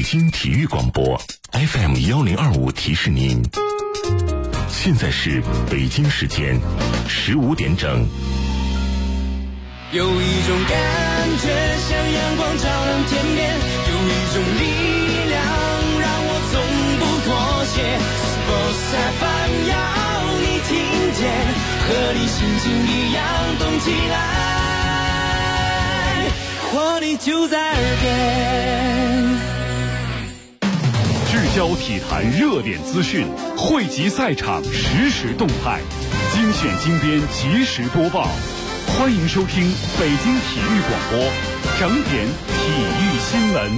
京体育广播 FM1025提示您，现在是北京时间15点整。 有一种感觉像阳光照亮天边，有一种力量让我从不妥协。Sports FM 要你听见，和你心情一样动起来，活力就在耳边。 聚焦体坛热点资讯，汇集赛场实时动态，精选精编及时播报。欢迎收听北京体育广播整点体育新闻。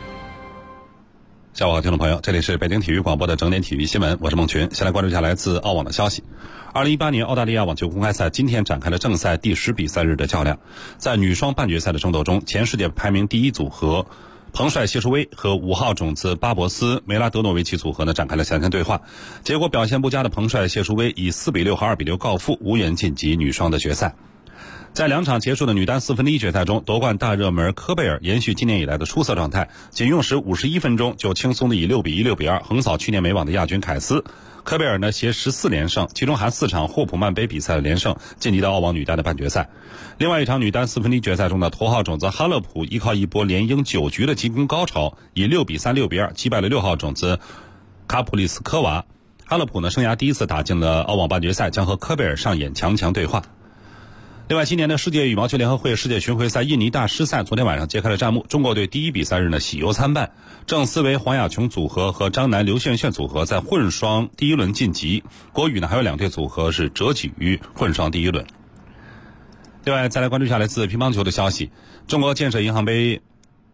下午好，听众朋友，这里是北京体育广播的整点体育新闻，我是孟群。先来关注一下来自澳网的消息。2018年澳大利亚网球公开赛今天展开了正赛第10比赛日的较量。在女双半决赛的争斗中，前世界排名第一组合彭帅谢淑薇和5号种子巴博斯梅拉德诺维奇组合呢展开了强强对话，结果表现不佳的彭帅谢淑薇以4比6和2比6告负，无缘晋级女双的决赛。在2场结束的女单4分之一决赛中，夺冠大热门科贝尔延续今年以来的出色状态，仅用时51分钟就轻松的以6比1、6比2横扫去年美网的亚军凯斯。科贝尔呢携14连胜，其中含4场霍普曼杯比赛的连胜，晋级到澳网女单的半决赛。另外一场女单4分之一决赛中的头号种子哈勒普依靠一波连赢9局的进攻高潮，以6比3、6比2击败了6号种子卡普里斯科娃。哈勒普呢生涯第一次打进了澳网半决赛，将和科贝尔上演强强对话。另外，今年的世界羽毛球联合会世界巡回赛印尼大师赛昨天晚上揭开了战幕，中国队第一比赛日呢喜忧参半，郑思维黄雅琼组合和张楠刘炫炫组合在混双第一轮晋级，国羽呢还有2队组合是折戟于混双第一轮。另外，再来关注一下来自乒乓球的消息，中国建设银行杯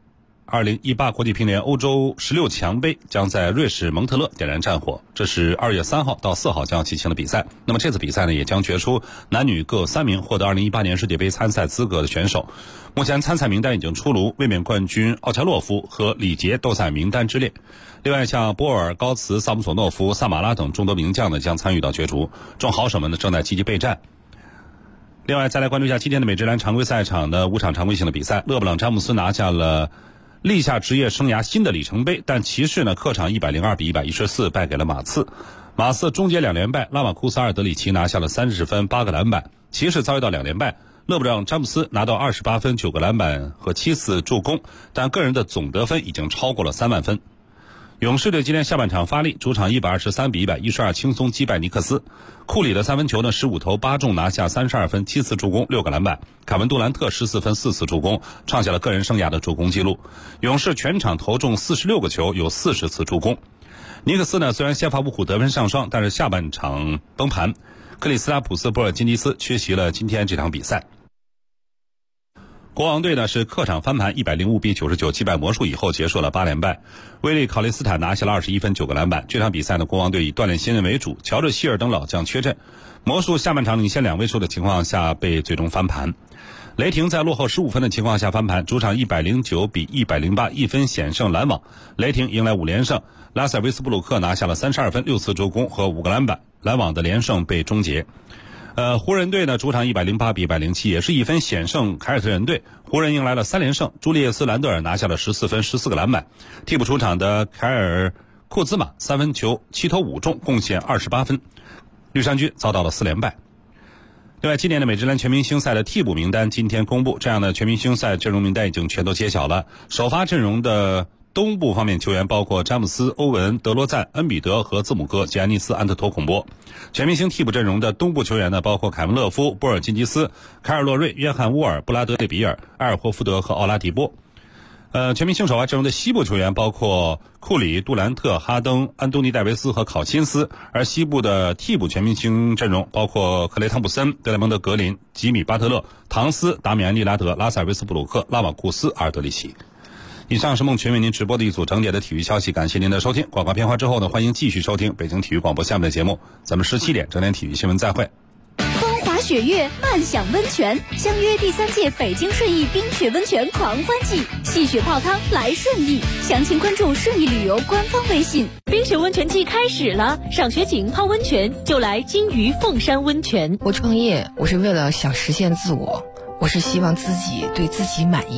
2018国际乒联欧洲16强杯将在瑞士蒙特勒点燃战火，这是2月3号到4号将要进行的比赛。那么这次比赛呢，也将决出男女各3名获得2018年世界杯参赛资格的选手。目前参赛名单已经出炉，卫冕冠军奥恰洛夫和李杰都在名单之列。另外，像波尔、高茨、萨姆索诺夫、萨马拉等众多名将呢将参与到角逐，众好手们呢正在积极备战。另外，再来关注一下今天的美职篮常规赛场的5场常规性的比赛，勒布朗詹姆斯拿下了立下职业生涯新的里程碑，但骑士呢客场102比114败给了马刺。马刺终结2连败，拉马库斯·阿尔德里奇拿下了30分8个篮板，骑士遭遇到2连败，勒布朗詹姆斯拿到28分9个篮板和7次助攻，但个人的总得分已经超过了3万分。勇士队今天下半场发力，主场123比112轻松击败尼克斯。库里的3分球呢15投8中，拿下32分7次助攻6个篮板。凯文杜兰特14分4次助攻，创下了个人生涯的助攻纪录。勇士全场投中46个球，有40次助攻。尼克斯呢虽然先发五虎得分上双，但是下半场崩盘，克里斯拉普斯波尔津吉斯缺席了今天这场比赛。国王队呢是客场翻盘105比99击败魔术以后结束了8连败，威利考利斯坦拿下了21分9个篮板。这场比赛呢，国王队以锻炼新人为主，乔治希尔等老将缺阵，魔术下半场领先2位数的情况下被最终翻盘。雷霆在落后15分的情况下翻盘，主场109比108一分险胜篮网，雷霆迎来5连胜，拉塞维斯布鲁克拿下了32分6次助攻和5个篮板，篮网的连胜被终结。湖人队呢主场108比107也是一分险胜凯尔特人队，湖人迎来了3连胜，朱利叶斯兰德尔拿下了14分14个篮板，替补出场的凯尔库兹马3分球7投5中，贡献28分，绿衫军遭到了4连败。另外，今年的美职篮全明星赛的替补名单今天公布，这样的全明星赛阵容名单已经全都揭晓了。首发阵容的东部方面球员包括詹姆斯、欧文、德罗赞、恩比德和字母哥、吉安尼斯、安特托孔波。全明星替补阵容的东部球员呢，包括凯文勒夫、波尔津吉斯、凯尔洛瑞、约翰乌尔、布拉德利比尔、埃尔霍福德和奥拉迪波。全明星首发阵容的西部球员包括库里、杜兰特、哈登、安东尼戴维斯和考辛斯，而西部的替补全明星阵容包括克雷汤普森、德莱蒙德格林、吉米巴特勒、唐斯、达米安利拉德、拉塞尔维斯布鲁克、拉瓦库斯、阿尔德里奇。以上是孟群为您直播的一组整点的体育消息，感谢您的收听。广告片花之后呢，欢迎继续收听北京体育广播下面的节目，咱们17点整点体育新闻再会。 风华雪月，漫享温泉，相约第3届北京顺义冰雪温泉狂欢季，戏雪泡汤来顺义，详情关注顺义旅游官方微信。 冰雪温泉季开始了，赏雪景泡温泉就来金鱼凤山温泉。 我创业，我是为了想实现自我，我是希望自己对自己满意。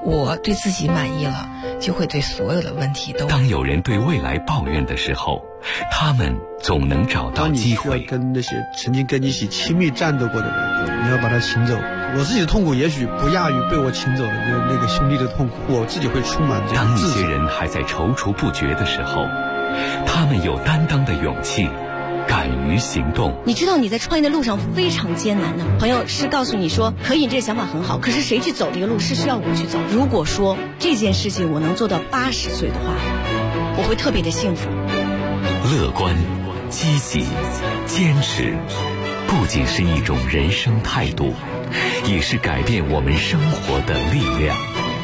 我对自己满意了，就会对所有的问题都。 当有人对未来抱怨的时候，他们总能找到机会。 当你需要跟那些曾经跟你一起亲密战斗过的人，你要把他请走。我自己的痛苦也许不亚于被我请走的那个兄弟的痛苦，我自己会充满这样自责。 当一些人还在踌躇不决的时候，他们有担当的勇气，敢于行动。 你知道你在创业的路上非常艰难的，朋友是告诉你说可以，这个想法很好，可是谁去走这个路是需要我去走。如果说这件事情我能做到80岁的话，我会特别的幸福。 乐观、积极、坚持，不仅是一种人生态度，也是改变我们生活的力量。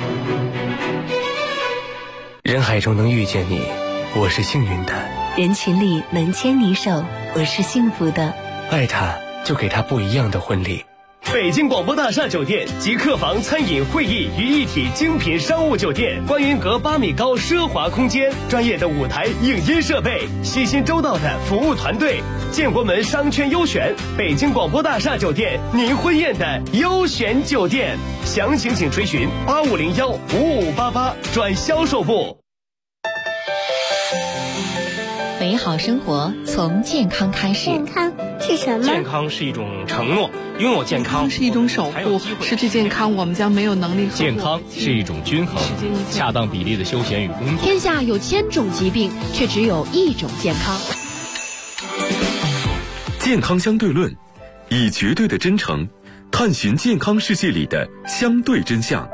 人海中能遇见你，我是幸运的； 人群里能牵你手，我是幸福的。 爱他，就给他不一样的婚礼。 北京广播大厦酒店集客房、餐饮、会议于一体精品商务酒店，观云阁8米高奢华空间，专业的舞台影音设备，细心周到的服务团队，建国门商圈优选，北京广播大厦酒店，您婚宴的优选酒店。详情请垂询85015588转销售部。 美好生活从健康开始。 健康是什么？ 健康是一种承诺，拥有健康是一种守护，失去健康我们将没有能力。 健康是一种均衡，恰当比例的休闲与工作。 天下有1000种疾病，却只有1种健康。 健康相对论，以绝对的真诚探寻健康世界里的相对真相。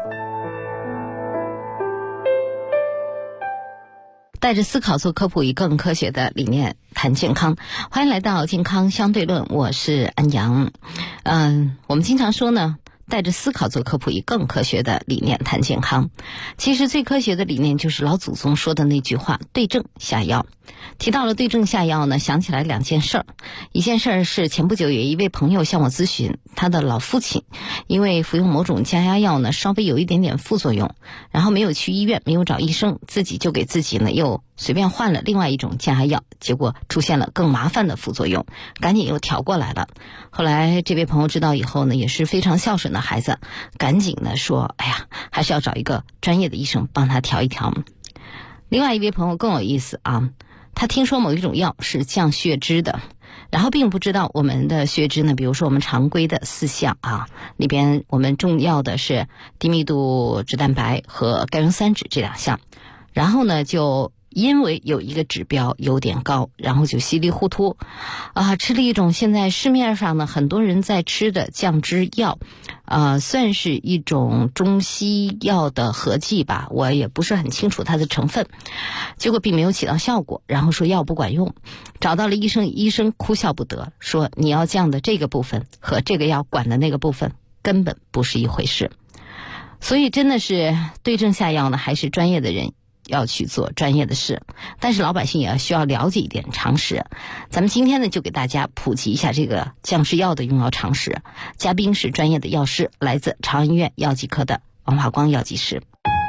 带着思考做科普，以更科学的理念谈健康。欢迎来到健康相对论，我是安阳。我们经常说呢，带着思考做科普，以更科学的理念谈健康。其实最科学的理念就是老祖宗说的那句话，对症下药。提到了对症下药呢，想起来2件事儿。一件事儿是前不久有一位朋友向我咨询，他的老父亲因为服用某种降压药呢，稍微有一点点副作用，然后没有去医院，没有找医生，自己就给自己呢又随便换了另外一种降压药，结果出现了更麻烦的副作用，赶紧又调过来了。后来这位朋友知道以后呢，也是非常孝顺的孩子，赶紧呢说，哎呀，还是要找一个专业的医生帮他调一调。另外一位朋友更有意思啊，他听说某一种药是降血脂的，然后并不知道我们的血脂呢，比如说我们常规的4项啊，里边我们重要的是低密度脂蛋白和钙溶3酯这2项，然后呢就因为有一个指标有点高，然后就稀里糊涂吃了一种现在市面上呢很多人在吃的降脂药，算是一种中西药的合剂吧，我也不是很清楚它的成分，结果并没有起到效果，然后说药不管用，找到了医生，医生哭笑不得，说你要降的这个部分和这个药管的那个部分根本不是一回事。所以真的是对症下药呢，还是专业的人要去做专业的事，但是老百姓也要需要了解一点常识。咱们今天呢就给大家普及一下这个降脂药的用药常识。嘉宾是专业的药师，来自长安医院药剂科的王华光药剂师。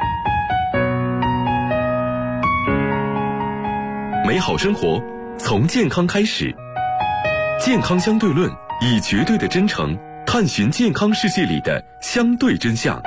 美好生活从健康开始，健康相对论，以绝对的真诚探寻健康世界里的相对真相。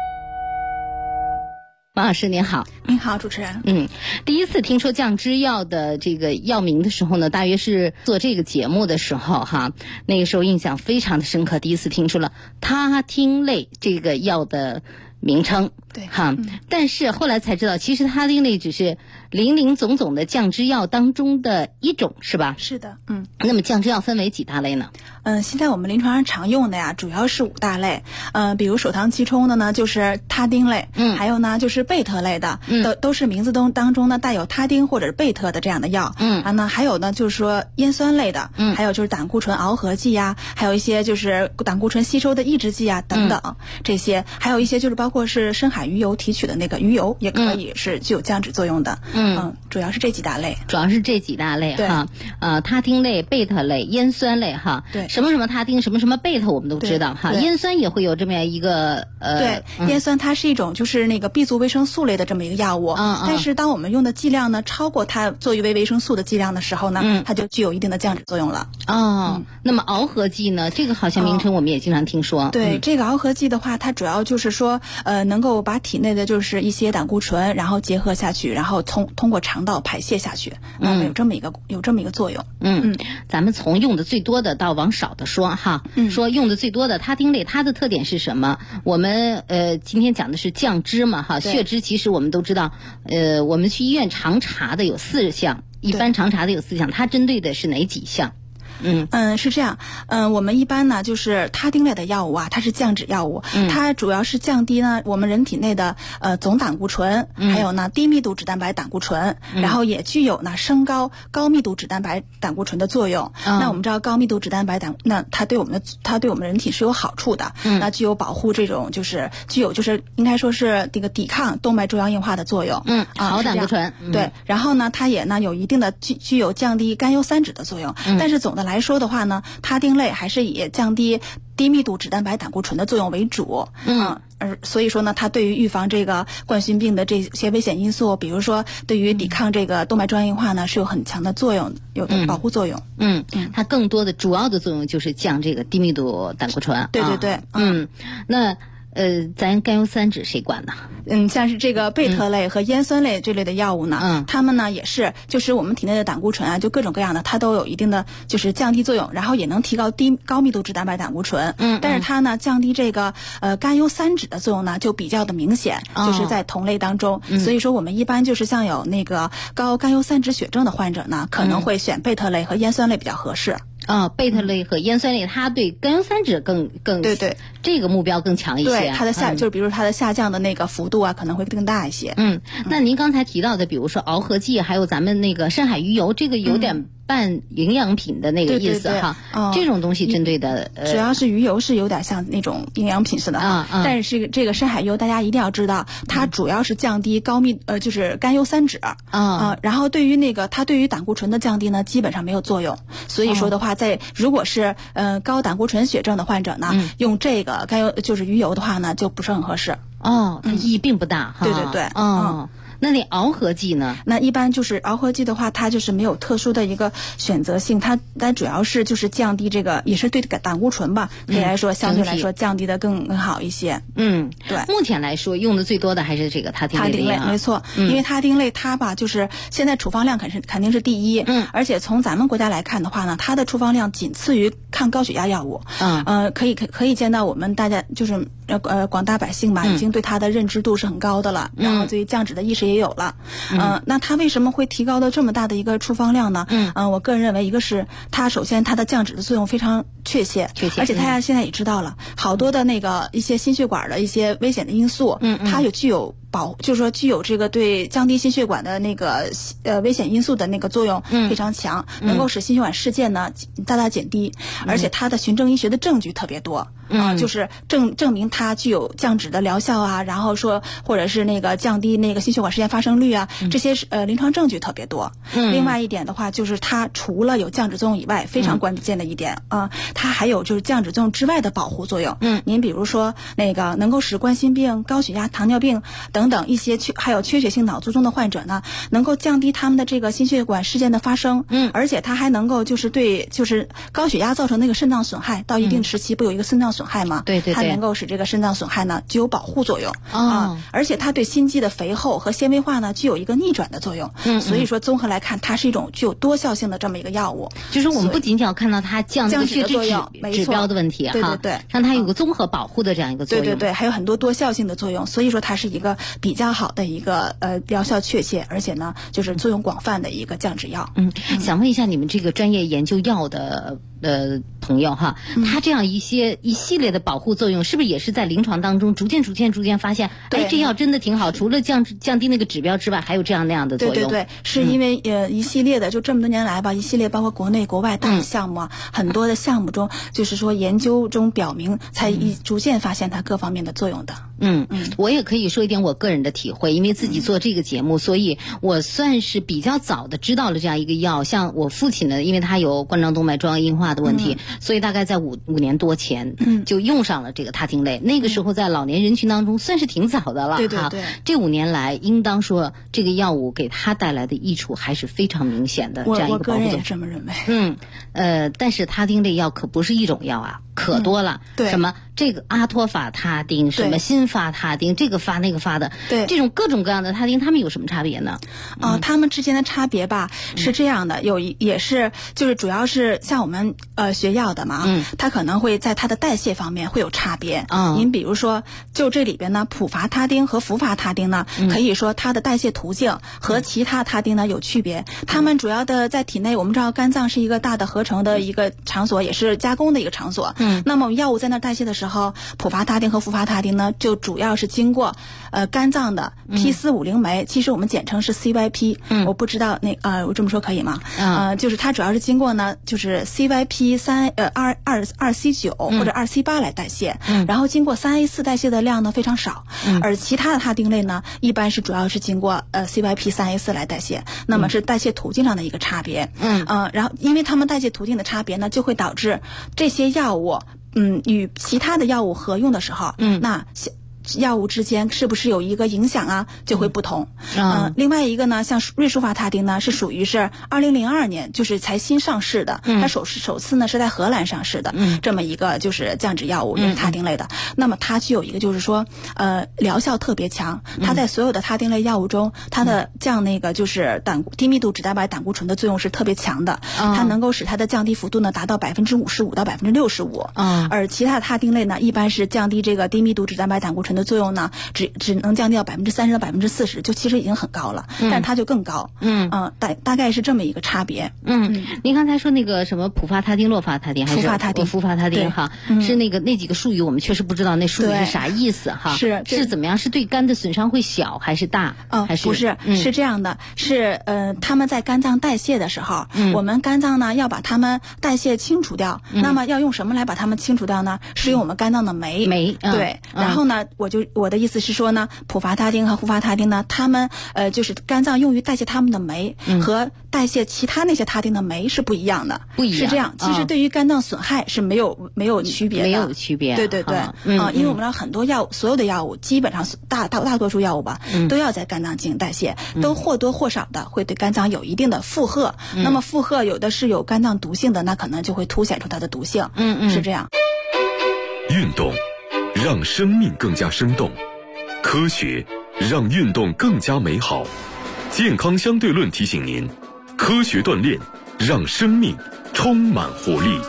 王老师您好。 您好，主持人。 第一次听说降脂药的这个药名的时候呢，大约是做这个节目的时候哈，那个时候印象非常的深刻，第一次听说了他汀类这个药的名称， 对哈，但是后来才知道，其实他汀类只是林林总总的降脂药当中的一种，是吧？ 是的， 那么降脂药分为几大类呢？ 现在我们临床上常用的呀，主要是5大类。比如首当其冲的呢，就是他汀类，还有呢就是贝特类的，都是名字当中呢带有他汀或者是贝特的这样的药。还有呢就是说烟酸类的，还有就是胆固醇螯合剂呀，还有一些就是胆固醇吸收的抑制剂啊等等，这些还有一些就是包括是深海鱼油提取的那个鱼油，也可以是具有降脂作用的。 主要是这几大类。 主要是这几大类哈，他汀类、贝塔类、烟酸类哈。 对， 什么什么他汀，什么什么贝塔，我们都知道哈。烟酸也会有这么样一个对，烟酸它是一种就是那个 B 族维生素类的这么一个药物，但是当我们用的剂量呢超过它作为维生素的剂量的时候呢，它就具有一定的降脂作用了。 那么螯合剂呢？这个好像名称我们也经常听说。 对，这个螯合剂的话，它主要就是说能够把体内的就是一些胆固醇，然后结合下去，然后通过肠道排泄下去，那么有这么一个作用。 咱们从用的最多的到往少的说哈，说用的最多的他汀类，它的特点是什么？我们今天讲的是降脂嘛哈，血脂其实我们都知道，我们去医院常查的有4项，一般常查的有4项，它针对的是哪几项？ 是这样，我们一般呢就是他汀类的药物啊，它是降脂药物，它主要是降低呢我们人体内的总胆固醇，还有呢低密度脂蛋白胆固醇，然后也具有呢升高高密度脂蛋白胆固醇的作用。那我们知道高密度脂蛋白那它对我们人体是有好处的，那具有保护这种就是具有就是应该说是这个抵抗动脉粥样硬化的作用。 好胆固醇。 对，然后呢它也呢有一定的具有降低甘油三酯的作用，但是总的来说的话呢，他汀类还是以降低低密度脂蛋白胆固醇的作用为主。所以说呢，它对于预防这个冠心病的这些危险因素，比如说对于抵抗这个动脉粥样硬化呢，是有很强的作用，有的保护作用。 它更多的主要的作用就是降这个低密度胆固醇。 对对对。 那咱甘油三酯谁管呢？ 像是这个贝特类和烟酸类这类的药物呢，它们呢也是，就是我们体内的胆固醇啊，就各种各样的，它都有一定的就是降低作用，然后也能提高高密度脂蛋白胆固醇。但是它呢降低这个甘油三酯的作用呢就比较的明显，就是在同类当中。所以说我们一般就是像有那个高甘油三酯血症的患者呢，可能会选贝特类和烟酸类比较合适。 贝塔类和烟酸类，它对甘油三酯更对这个目标更强一些。 对，它的就是比如它的下降的那个幅度啊，可能会更大一些。 那您刚才提到的，比如说螯合剂，还有咱们那个深海鱼油，这个有点半营养品的那个意思哈。这种东西针对的主要是鱼油是有点像那种营养品似的但是这个深海油大家一定要知道，它主要是降低就是甘油三酯然后对于那个它对于胆固醇的降低呢，基本上没有作用。所以说的话，如果是高胆固醇血症的患者呢，用这个甘油就是鱼油的话呢，就不是很合适。 它意义并不大哈。 对对对。 那螯合剂呢？ 那一般就是螯合剂的话，它就是没有特殊的一个选择性，它主要是就是降低这个，也是对胆固醇吧，可以来说相对来说降低的更好一些。对。 目前来说用的最多的还是这个他汀类， 没错。因为他汀类它吧，就是现在处方量肯定是第一。而且从咱们国家来看的话呢，它的处方量仅次于抗高血压药物。可以见到我们大家就是广大百姓吧，已经对它的认知度是很高的了，然后对于降脂的意识也有了。那它为什么会提高到这么大的一个处方量呢？我个人认为，一个是它首先它的降脂的作用非常确切，而且大家现在也知道了，好多的那个一些心血管的一些危险的因素，它具有就是说具有这个对降低心血管的那个危险因素的那个作用非常强，能够使心血管事件呢大大减低，而且它的循证医学的证据特别多。就是证明它具有降脂的疗效啊，然后说或者是那个降低那个心血管事件发生率啊，这些临床证据特别多。另外一点的话，就是它除了有降脂作用以外，非常关键的一点它还有就是降脂作用之外的保护作用。您比如说那个能够使冠心病、高血压、糖尿病等等一些还有缺血性脑卒中的患者呢，能够降低他们的这个心血管事件的发生。而且它还能够就是对就是高血压造成那个肾脏损害，到一定时期不有一个肾脏损害吗？ 对， 它能够使这个肾脏损害呢具有保护作用而且它对心肌的肥厚和纤维化呢具有一个逆转的作用。所以说综合来看，它是一种具有多效性的这么一个药物。 就是我们不仅仅要看到它降脂指标的问题对， 让它有个综合保护的这样一个作用。 对，还有很多多效性的作用。所以说它是一个比较好的一个疗效确切，而且呢就是作用广泛的一个降脂药。 想问一下你们这个专业研究药的朋友哈，它这样一系列的保护作用，是不是也是在临床当中逐渐发现，这药真的挺好，除了降低那个指标之外，还有这样那样的作用？ 对，是因为一系列的就这么多年来吧，一系列包括国内国外大的项目很多的项目中，就是说研究中表明，才逐渐发现它各方面的作用的。 我也可以说一点我个人的体会，因为自己做这个节目，所以我算是比较早的知道了这样一个药。像我父亲呢，因为他有冠状动脉粥样硬化的问题，所以大概在五年多前就用上了这个他汀类。那个时候在老年人群当中算是挺早的了。 对。 这5年来，应当说这个药物给他带来的益处还是非常明显的。这样一个保护作用。 我个人也这么认为。 但是他汀类药可不是一种药啊。可多了， 对， 什么这个阿托法他汀，什么辛法他汀，这个发那个发的， 对， 这种各种各样的他汀，它们有什么差别呢？ 它们之间的差别吧是这样的，也是就是主要是像我们学药的嘛，它可能会在它的代谢方面会有差别。您比如说，就这里边呢，普伐他汀和氟伐他汀呢，可以说它的代谢途径和其他他汀呢有区别。它们主要的在体内，我们知道肝脏是一个大的合成的一个场所，也是加工的一个场所。那么药物在那代谢的时候，普伐他汀和氟伐他汀呢，就主要是经过肝脏的 P450酶，其实我们简称是 CYP。我不知道我这么说可以吗？就是它主要是经过呢，就是 CYP2C9 或者2C8来代谢，然后经过3A4 代谢的量呢非常少，而其他的他汀类呢，一般是主要是经过CYP3A4 来代谢，那么是代谢途径上的一个差别。然后因为它们代谢途径的差别呢，就会导致这些药物与其他的药物合用的时候，那药物之间是不是有一个影响啊，就会不同。另外一个呢，像瑞舒伐他汀呢，是属于是2002年就是才新上市的，它首次呢是在荷兰上市的，这么一个就是降脂药物，也是他汀类的。那么它具有一个就是说疗效特别强，它在所有的他汀类药物中，它的降那个就是低密度脂蛋白胆固醇的作用是特别强的，它能够使它的降低幅度呢达到55%到65%。而其他的他汀类呢，一般是降低这个低密度脂蛋白胆固醇的作用呢，只能降低到30%到40%，就其实已经很高了，但它就更高。大概是这么一个差别。 您刚才说那个什么普伐他汀、洛伐他汀还是氟伐他汀哈，是那几个术语我们确实不知道那术语是啥意思哈？是怎么样？是对肝的损伤会小还是大？还是不是？是这样的，是他们在肝脏代谢的时候，我们肝脏呢要把它们代谢清除掉，那么要用什么来把它们清除掉呢？是用我们肝脏的酶。对，然后呢，我的意思是说呢，普伐他汀和氟伐他汀呢，它们就是肝脏用于代谢它们的酶和代谢其他那些他汀的酶是不一样的，是这样。其实对于肝脏损害是没有区别的， 没有区别。 对，因为我们知道很多药物，所有的药物基本上大多数药物吧，都要在肝脏进行代谢，都或多或少的会对肝脏有一定的负荷。那么负荷有的是有肝脏毒性的，那可能就会凸显出它的毒性。是这样。 运动让生命更加生动，科学让运动更加美好。健康相对论提醒您，科学锻炼让生命充满活力。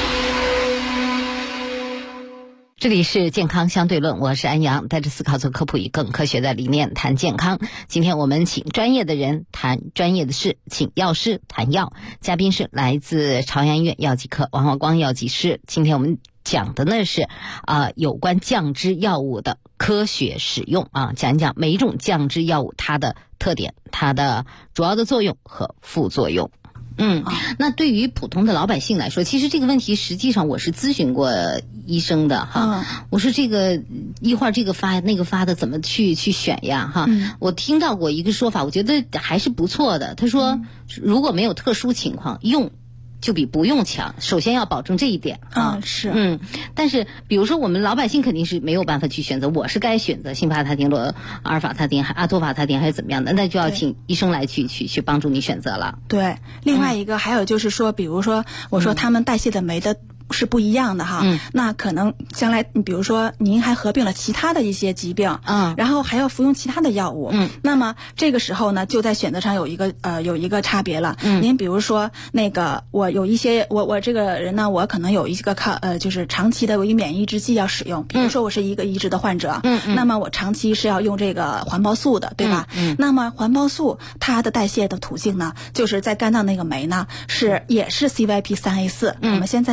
这里是健康相对论，我是安阳，带着思考做科普，以更科学的理念谈健康。今天我们请专业的人谈专业的事，请药师谈药。嘉宾是来自朝阳医院药剂科王华光药剂师。今天我们讲的呢是有关降脂药物的科学使用讲一讲每一种降脂药物它的特点、它的主要的作用和副作用。那对于普通的老百姓来说，其实这个问题实际上我是咨询过医生的哈。我说这个一会儿这个发那个发的怎么去选呀哈？我听到过一个说法，我觉得还是不错的。他说如果没有特殊情况用就比不用强，首先要保证这一点是。 但是比如说我们老百姓肯定是没有办法去选择，我是该选择辛伐他汀、阿尔法他汀、阿托法他汀还是怎么样的，那就要请医生来去帮助你选择了。 对，另外一个还有就是说，比如说我说他们代谢的酶的是不一样的哈，那可能将来比如说您还合并了其他的一些疾病，然后还要服用其他的药物，那么这个时候呢，就在选择上有一个差别了。您比如说那个我有一些我这个人呢，我可能有一个就是长期的有一免疫抑制剂要使用，比如说我是一个移植的患者，那么我长期是要用这个环孢素的，对吧？那么环孢素它的代谢的途径呢，就是在肝脏那个酶呢也是 CYP3A4，我们先暂且这么说。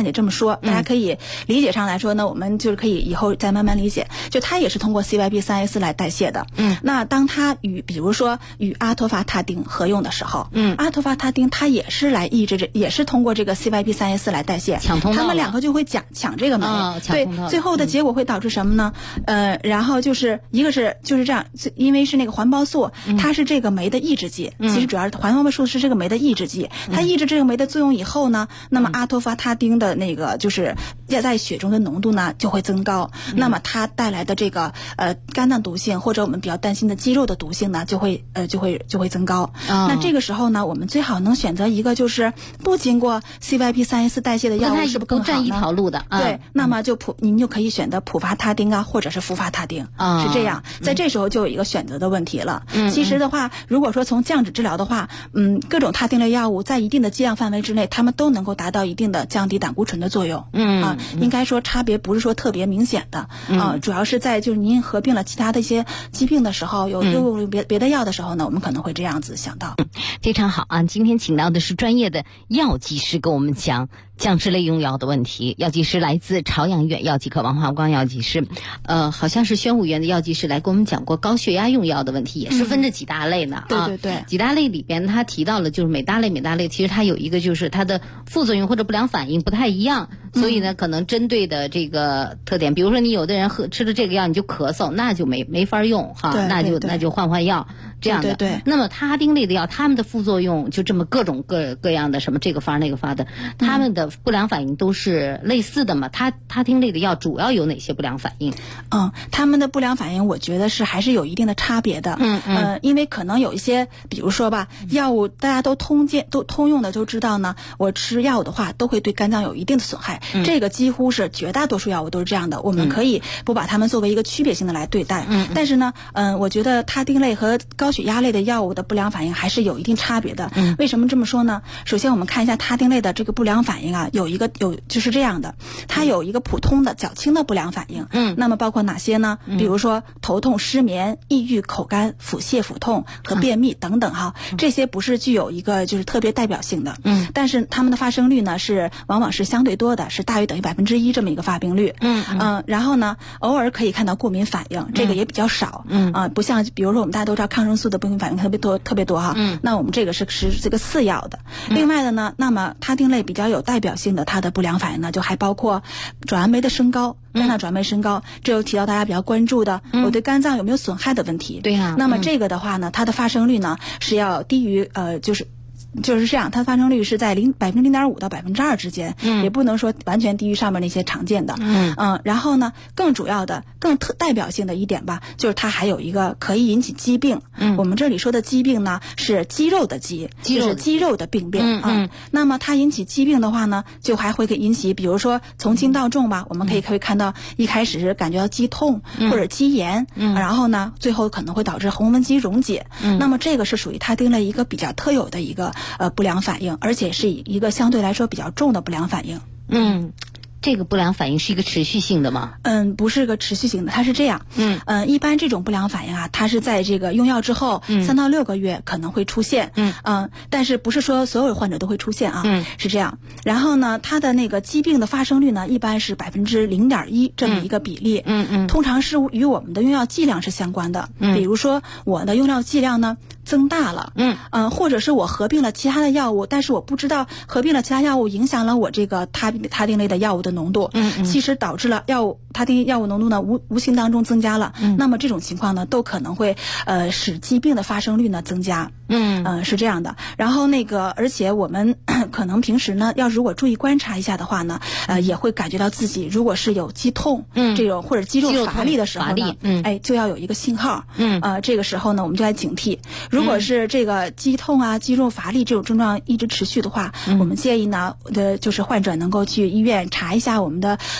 说，大家可以理解上来说呢，我们就是可以以后再慢慢理解。就它也是通过 CYP3A4 来代谢的。那当它比如说与阿托伐他汀合用的时候，阿托伐他汀它也是来抑制也是通过这个 CYP3A4 来代谢， 抢通道了， 他们两个就会抢这个酶。对，最后的结果会导致什么呢？然后就是一个是就是这样，因为是那个环孢素，它是这个酶的抑制剂，其实主要环孢素是这个酶的抑制剂，它抑制这个酶的作用以后呢，那么阿托伐他汀的那个就是在血中的浓度呢就会增高，那么它带来的这个肝脏毒性或者我们比较担心的肌肉的毒性呢就会增高。那这个时候呢，我们最好能选择一个就是不经过 CYP3A4 代谢的药物，是不是更好呢？ 不占一条路的。 对，那么您就可以选择普伐他汀啊，或者是福伐他汀，是这样。在这时候就有一个选择的问题了。其实的话，如果说从降脂治疗的话，各种他汀类药物在一定的剂量范围之内，它们都能够达到一定的降低胆固醇的作用。应该说差别不是说特别明显的。主要是在就是您合并了其他的一些疾病的时候，又用别的药的时候呢，我们可能会这样子想到。 非常好啊！今天请到的是专业的药剂师，跟我们讲降脂类用药的问题。药剂师来自朝阳院药剂科王华光药剂师，好像是宣武院的药剂师来跟我们讲过高血压用药的问题，也是分这几大类的啊。 对， 几大类里边他提到了就是每大类，其实它有一个就是它的副作用或者不良反应不太一样，所以呢可能针对的这个特点，比如说你有的人吃了这个药你就咳嗽，那就没法用哈，那就换药这样的。 对。 那么他汀类的药，他们的副作用就这么各种各样的，什么这个发那个发的，他们的不良反应都是类似的嘛？他汀类的药主要有哪些不良反应？ 他们的不良反应我觉得是还是有一定的差别的。因为可能有一些，比如说吧，药物大家都通用的都知道呢，我吃药物的话都会对肝脏有一定的损害。这个几乎是绝大多数药物都是这样的，我们可以不把它们作为一个区别性的来对待。但是呢，我觉得他汀类和高血压类的药物的不良反应还是有一定差别的。为什么这么说呢？首先我们看一下他汀类的这个不良反应啊，就是这样的，它有一个普通的较轻的不良反应。那么包括哪些呢？比如说头痛、失眠、抑郁、口干、腹泻、腹痛和便秘等等哈，这些不是具有一个就是特别代表性的。但是它们的发生率呢往往是相对多的，是大于等于1%这么一个发病率。然后呢，偶尔可以看到过敏反应，这个也比较少。不像比如说我们大家都知道抗生素的过敏反应特别多哈。那我们这个是这个次要的。另外的呢，那么他汀类比较有代表性的它的不良反应呢，就还包括转氨酶的升高，肝脏转氨酶升高，这又提到大家比较关注的，我对肝脏有没有损害的问题。 对呀。 那么这个的话呢，它的发生率呢是要低于就是这样，它的发生率是在0.5%到2%之间，也不能说完全低于上面那些常见的。然后呢，更主要的、更代表性的一点吧，就是它还有一个可以引起疾病。我们这里说的疾病呢，是肌肉的就是肌肉的病变。那么它引起疾病的话呢，就还会引起，比如说从轻到重吧，我们可以看到一开始是感觉到肌痛或者肌炎，然后呢，最后可能会导致横纹肌溶解。那么这个是属于他汀类一个比较特有的一个不良反应，而且是一个相对来说比较重的不良反应。 这个不良反应是一个持续性的吗？ 不是个持续性的，它是这样。一般这种不良反应啊，它是在这个用药之后3到6个月可能会出现。但是不是说所有患者都会出现啊？是这样。然后呢，它的那个疾病的发生率呢，一般是0.1%这么一个比例。通常是与我们的用药剂量是相关的。比如说我的用药剂量呢增大了，或者是我合并了其他的药物，但是我不知道合并了其他药物影响了我这个他汀类的药物的浓度，其实导致了他汀药物浓度呢无形当中增加了。那么这种情况呢，都可能会使疾病的发生率呢增加。是这样的。然后而且我们可能平时呢，要如果注意观察一下的话呢，也会感觉到自己如果是有肌痛，这种或者肌肉乏力的时候呢，就要有一个信号。这个时候呢，我们就要警惕。如果是这个肌痛啊、肌肉乏力这种症状一直持续的话，我们建议呢，就是患者能够去医院查一下我们的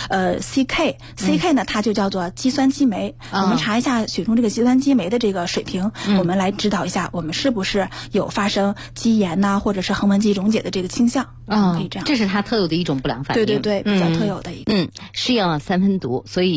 CK 呢，它就叫做肌酸激酶。我们查一下血中这个肌酸激酶的这个水平，我们来指导一下我们是不是有发生肌炎呐，或者是横纹肌溶解的这个倾向。可以这样。 这是它特有的一种不良反应。 对，比较特有的一个。 是药3分毒，所以呢，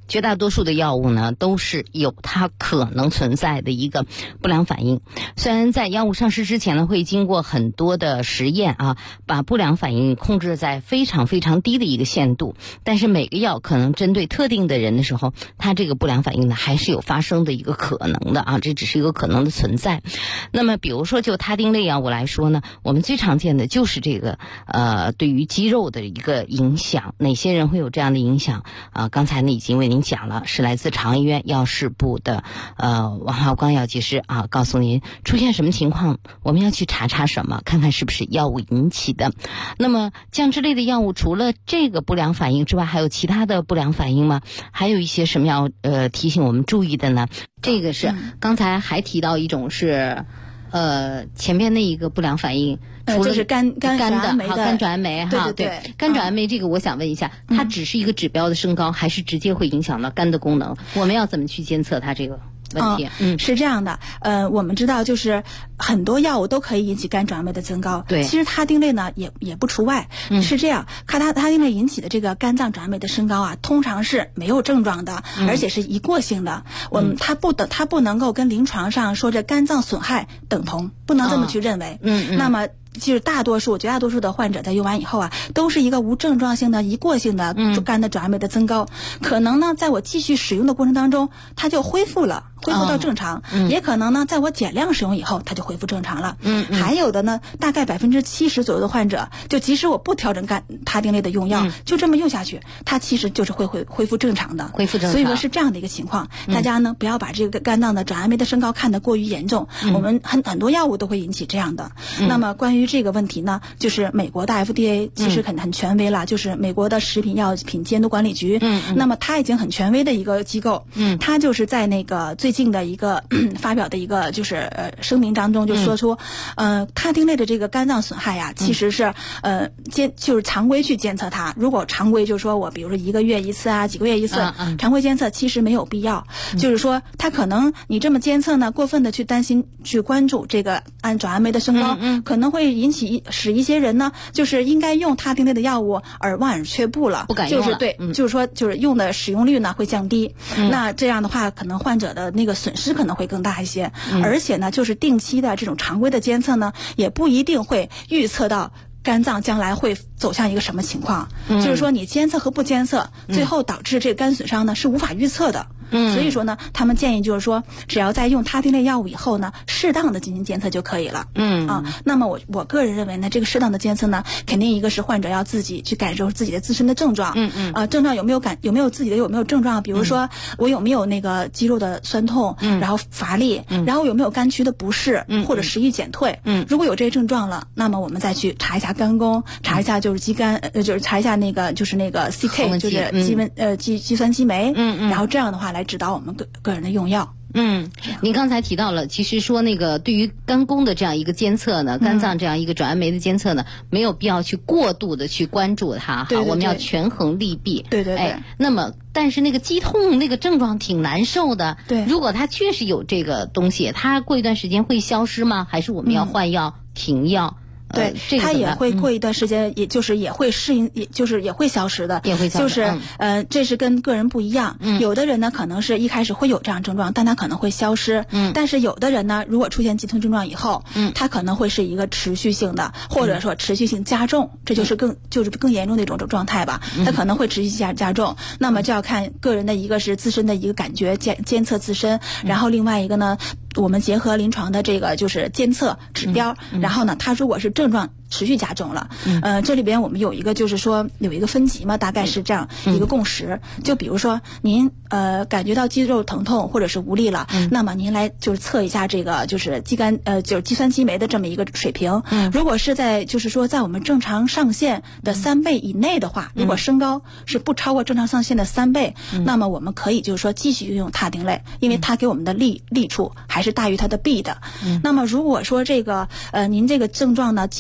绝大多数的药物呢，都是有它可能存在的一个不良反应。虽然在药物上市之前呢，会经过很多的实验啊，把不良反应控制在非常非常低的一个限度，但是每个药可能针对特定的人的时候，它这个不良反应呢，还是有发生的一个可能的啊，这只是一个可能的存在。那么比如说就他汀类药物来说呢，我们最常见的就是这个对于肌肉的一个影响。哪些人会有这样的影响刚才呢已经为您讲了，是来自长医院药事部的王浩光药剂师啊，告诉您出现什么情况，我们要去查查什么，看看是不是药物引起的。那么降脂类的药物除了这个不良反应之外，还有其他的不良反应吗？还有一些什么要提醒我们注意的呢？这个是刚才还提到一种是前面那一个不良反应，除了就是肝转氨酶的肝转氨酶哈， 对， 肝转氨酶这个我想问一下，它只是一个指标的升高，还是直接会影响到肝的功能？我们要怎么去监测它这个问题？ 是这样的，我们知道就是很多药物都可以引起肝转氨酶的增高， 对， 其实他汀类呢也不除外，是这样，他汀类引起的这个肝脏转氨酶的升高啊，通常是没有症状的，而且是一过性的，它不能够跟临床上说这肝脏损害等同，不能这么去认为，那么就是绝大多数的患者在用完以后啊，都是一个无症状性的一过性的肝的转氨酶的增高，可能呢在我继续使用的过程当中，它就恢复到正常，也可能呢在我减量使用以后，它就恢复正常了。还有的呢，大概70%左右的患者，就即使我不调整他汀类的用药，就这么用下去，它其实就是会恢复正常的，所以说是这样的一个情况。大家呢不要把这个肝脏的转氨酶的升高看得过于严重，我们很多药物都会引起这样的。那么关于这个问题呢，就是美国的 FDA 其实很权威了，就是美国的食品药品监督管理局，那么它已经很权威的一个机构，它就是在那个最近的一个发表的一个就是声明当中就说出，他汀类的这个肝脏损害呀，其实是就是常规去监测它，如果常规就是说我比如说1个月一次啊，几个月一次，常规监测其实没有必要，就是说它可能你这么监测呢，过分的去担心去关注这个转氨酶的升高，可能会使一些人呢，就是应该用他汀类的药物而望而却步了， 不敢用了， 就是对，就是说就是用的使用率呢会降低，那这样的话可能患者的那个损失可能会更大一些，而且呢就是定期的这种常规的监测呢，也不一定会预测到肝脏将来会走向一个什么情况，就是说你监测和不监测，最后导致这个肝损伤呢是无法预测的。所以说呢，他们建议就是说，只要在用他汀类药物以后呢，适当的进行监测就可以了。那么我个人认为呢，这个适当的监测呢，肯定一个是患者要自己去感受自己的自身的症状，症状有没有症状，比如说我有没有那个肌肉的酸痛，然后乏力，然后有没有肝区的不适，或者食欲减退，如果有这些症状了，那么我们再去查一下肝功，查一下就是肌酐，就是查一下那个就是那个 CK， 就是肌酸激酶，然后这样的话来指导我们个人的用药。 您刚才提到了，其实说那个对于肝功的这样一个监测呢，肝脏这样一个转氨酶的监测呢，没有必要去过度的去关注它， 对， 我们要权衡利弊。 对。 那么但是那个肌痛那个症状挺难受的， 对， 如果它确实有这个东西，它过一段时间会消失吗？还是我们要换药停药？ 对，它也会过一段时间，也就是也会适应，也会消失的， 也会消失。 就是这是跟个人不一样。有的人呢，可能是一开始会有这样症状，但他可能会消失。但是有的人呢，如果出现肌痛症状以后，他可能会是一个持续性的，或者说持续性加重，这就是更严重的一种状态吧。他可能会持续加重，那么就要看个人的一个是自身的一个感觉监测自身，然后另外一个呢，我们结合临床的这个就是监测指标，然后呢，他如果是症状持续加重了，这里边我们有一个就是说有一个分级嘛，大概是这样一个共识，就比如说您感觉到肌肉疼痛或者是无力了，那么您来就是测一下这个就是就是肌酸激酶的这么一个水平，如果是在就是说在我们正常上限的3倍以内的话，如果升高是不超过正常上限的3倍，那么我们可以就是说继续用他汀类，因为它给我们的利处还是大于它的弊的。那么如果说这个您这个症状呢继续持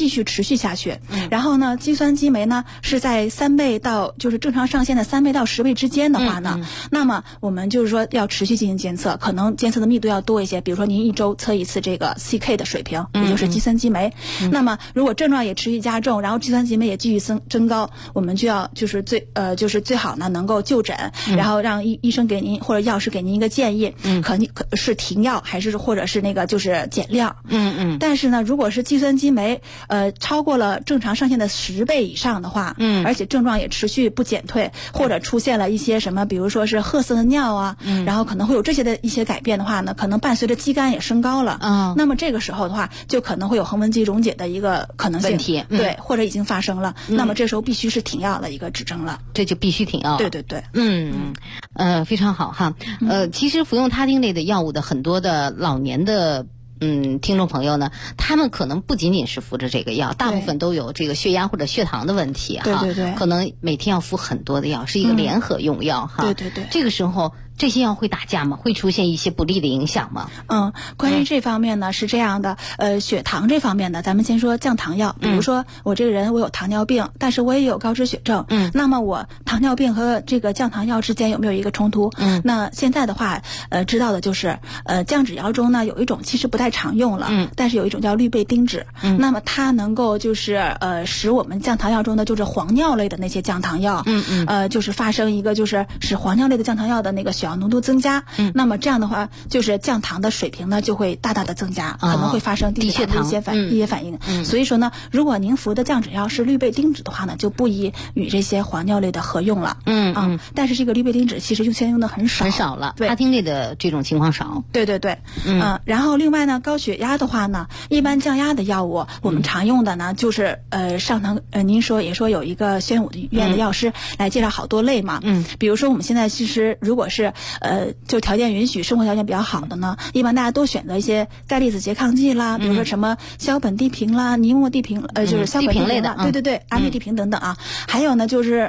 持续下去。然后呢，肌酸激酶呢是在3倍到就是正常上限的3倍到10倍之间的话呢，那么我们就是说要持续进行监测，可能监测的密度要多一些，比如说您1周测一次这个 CK 的水平，也就是肌酸激酶。那么如果症状也持续加重，然后肌酸激酶也继续增高，我们就要就是最好呢能够就诊，然后让医生给您或者药师给您一个建议，可是停药还是或者是那个就是减量。但是呢，如果是肌酸激酶超过了正常上限的10倍以上的话，而且症状也持续不减退，或者出现了一些什么，比如说是褐色的尿啊，然后可能会有这些的一些改变的话呢，可能伴随着肌酐也升高了。那么这个时候的话，就可能会有横纹肌溶解的一个可能性问题， 对，或者已经发生了。那么这时候必须是停药的一个指征了， 这就必须停药。 对对对， 非常好哈。其实服用他汀类的药物的很多的老年的听众朋友呢，他们可能不仅仅是服着这个药，大部分都有这个血压或者血糖的问题哈。 对对对， 可能每天要服很多的药，是一个联合用药哈。 对对对， 这个时候这些药会打架吗？会出现一些不利的影响吗？ 关于这方面呢是这样的，血糖这方面呢，咱们先说降糖药。比如说我这个人我有糖尿病，但是我也有高脂血症，那么我糖尿病和这个降糖药之间有没有一个冲突？那现在的话，知道的就是降脂药中呢有一种其实不太常用了，但是有一种叫氯倍丁酯，那么它能够就是使我们降糖药中的就是黄尿类的那些降糖药，就是发生一个就是使黄尿类的降糖药的那个血药浓度增加，那么这样的话就是降糖的水平呢就会大大的增加，可能会发生低血糖的一些反应。所以说呢，如果您服的降脂药是氯倍丁酯的话呢，就不宜与这些黄尿类的合用了。但是这个氯倍丁酯其实现在用的很少了，他汀类的这种情况少。 对对对，然后另外呢，高血压的话呢，一般降压的药物我们常用的呢就是上堂您也说有一个宣武医院的药师来介绍好多类嘛，比如说我们现在其实如果是就条件允许，生活条件比较好的呢，一般大家都选择一些钙离子拮抗剂啦，比如说什么硝苯地平啦、尼莫地平，就是硝苯地平类的，对对对，阿米地平等等啊。还有呢就是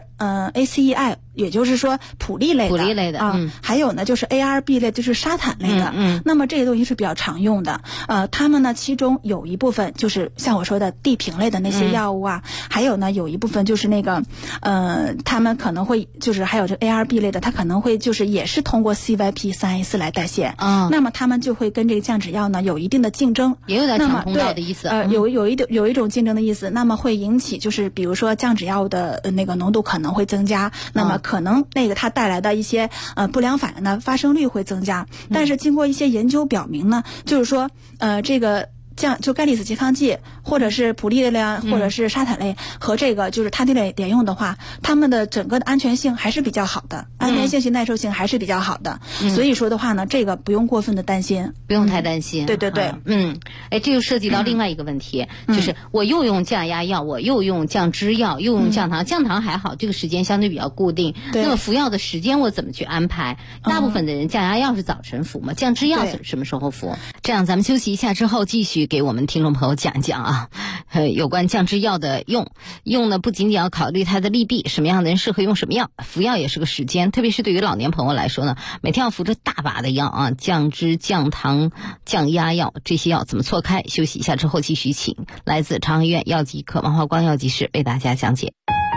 ACEI，也就是说普利类的啊，还有呢就是 ARB 类，就是沙坦类的。那么这些东西是比较常用的。它们呢其中有一部分就是像我说的地平类的那些药物啊，还有呢有一部分就是那个他们可能会就是还有这 ARB 类的，它可能会就是也是通过 CYP3A4 来代谢。那么他们就会跟这个降脂药呢有一定的竞争， 也有点抢通道的意思。 有一种竞争的意思，那么会引起就是比如说降脂药的那个浓度可能会增加，那么可能那个它带来的一些不良反应呢发生率会增加。但是经过一些研究表明呢，就是说这个就钙离子拮抗剂或者是普利类啊，或者是沙坦类和这个就是他汀类联用的话，它们的整个的安全性还是比较好的，安全性耐受性还是比较好的。所以说的话呢，这个不用过分的担心， 不用太担心。 对对对， 这就涉及到另外一个问题，就是我又用降压药，我又用降脂药，又用降糖。降糖还好，这个时间相对比较固定。那么服药的时间我怎么去安排？大部分的人降压药是早晨服嘛，降脂药什么时候服？这样咱们休息一下之后继续给我们听众朋友讲一讲啊，有关降脂药的用呢，不仅仅要考虑它的利弊，什么样的人适合用什么药，服药也是个时间，特别是对于老年朋友来说呢，每天要服着大把的药啊，降脂、降糖、降压药，这些药怎么错开？休息一下之后继续请来自长安医院药剂科王华光药剂师为大家讲解。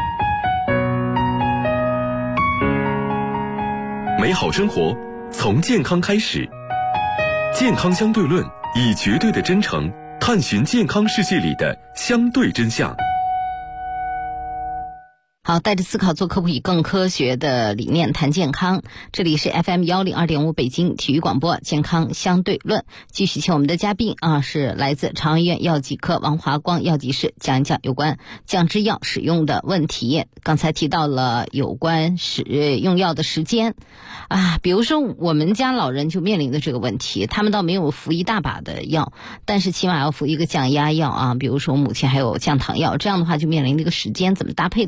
美好生活从健康开始，健康相对论以绝对的真诚探寻健康世界里的相对真相。 好，带着思考做科普，以更科学的理念谈健康。这里是 FM102.5 北京体育广播健康相对论，继续请我们的嘉宾啊，是来自长安医院药剂科王华光药剂师，讲一讲有关降脂药使用的问题。刚才提到了有关用药的时间啊，比如说我们家老人就面临的这个问题，他们倒没有服一大把的药，但是起码要服一个降压药啊，比如说母亲还有降糖药，这样的话就面临这个时间怎么搭配的问题。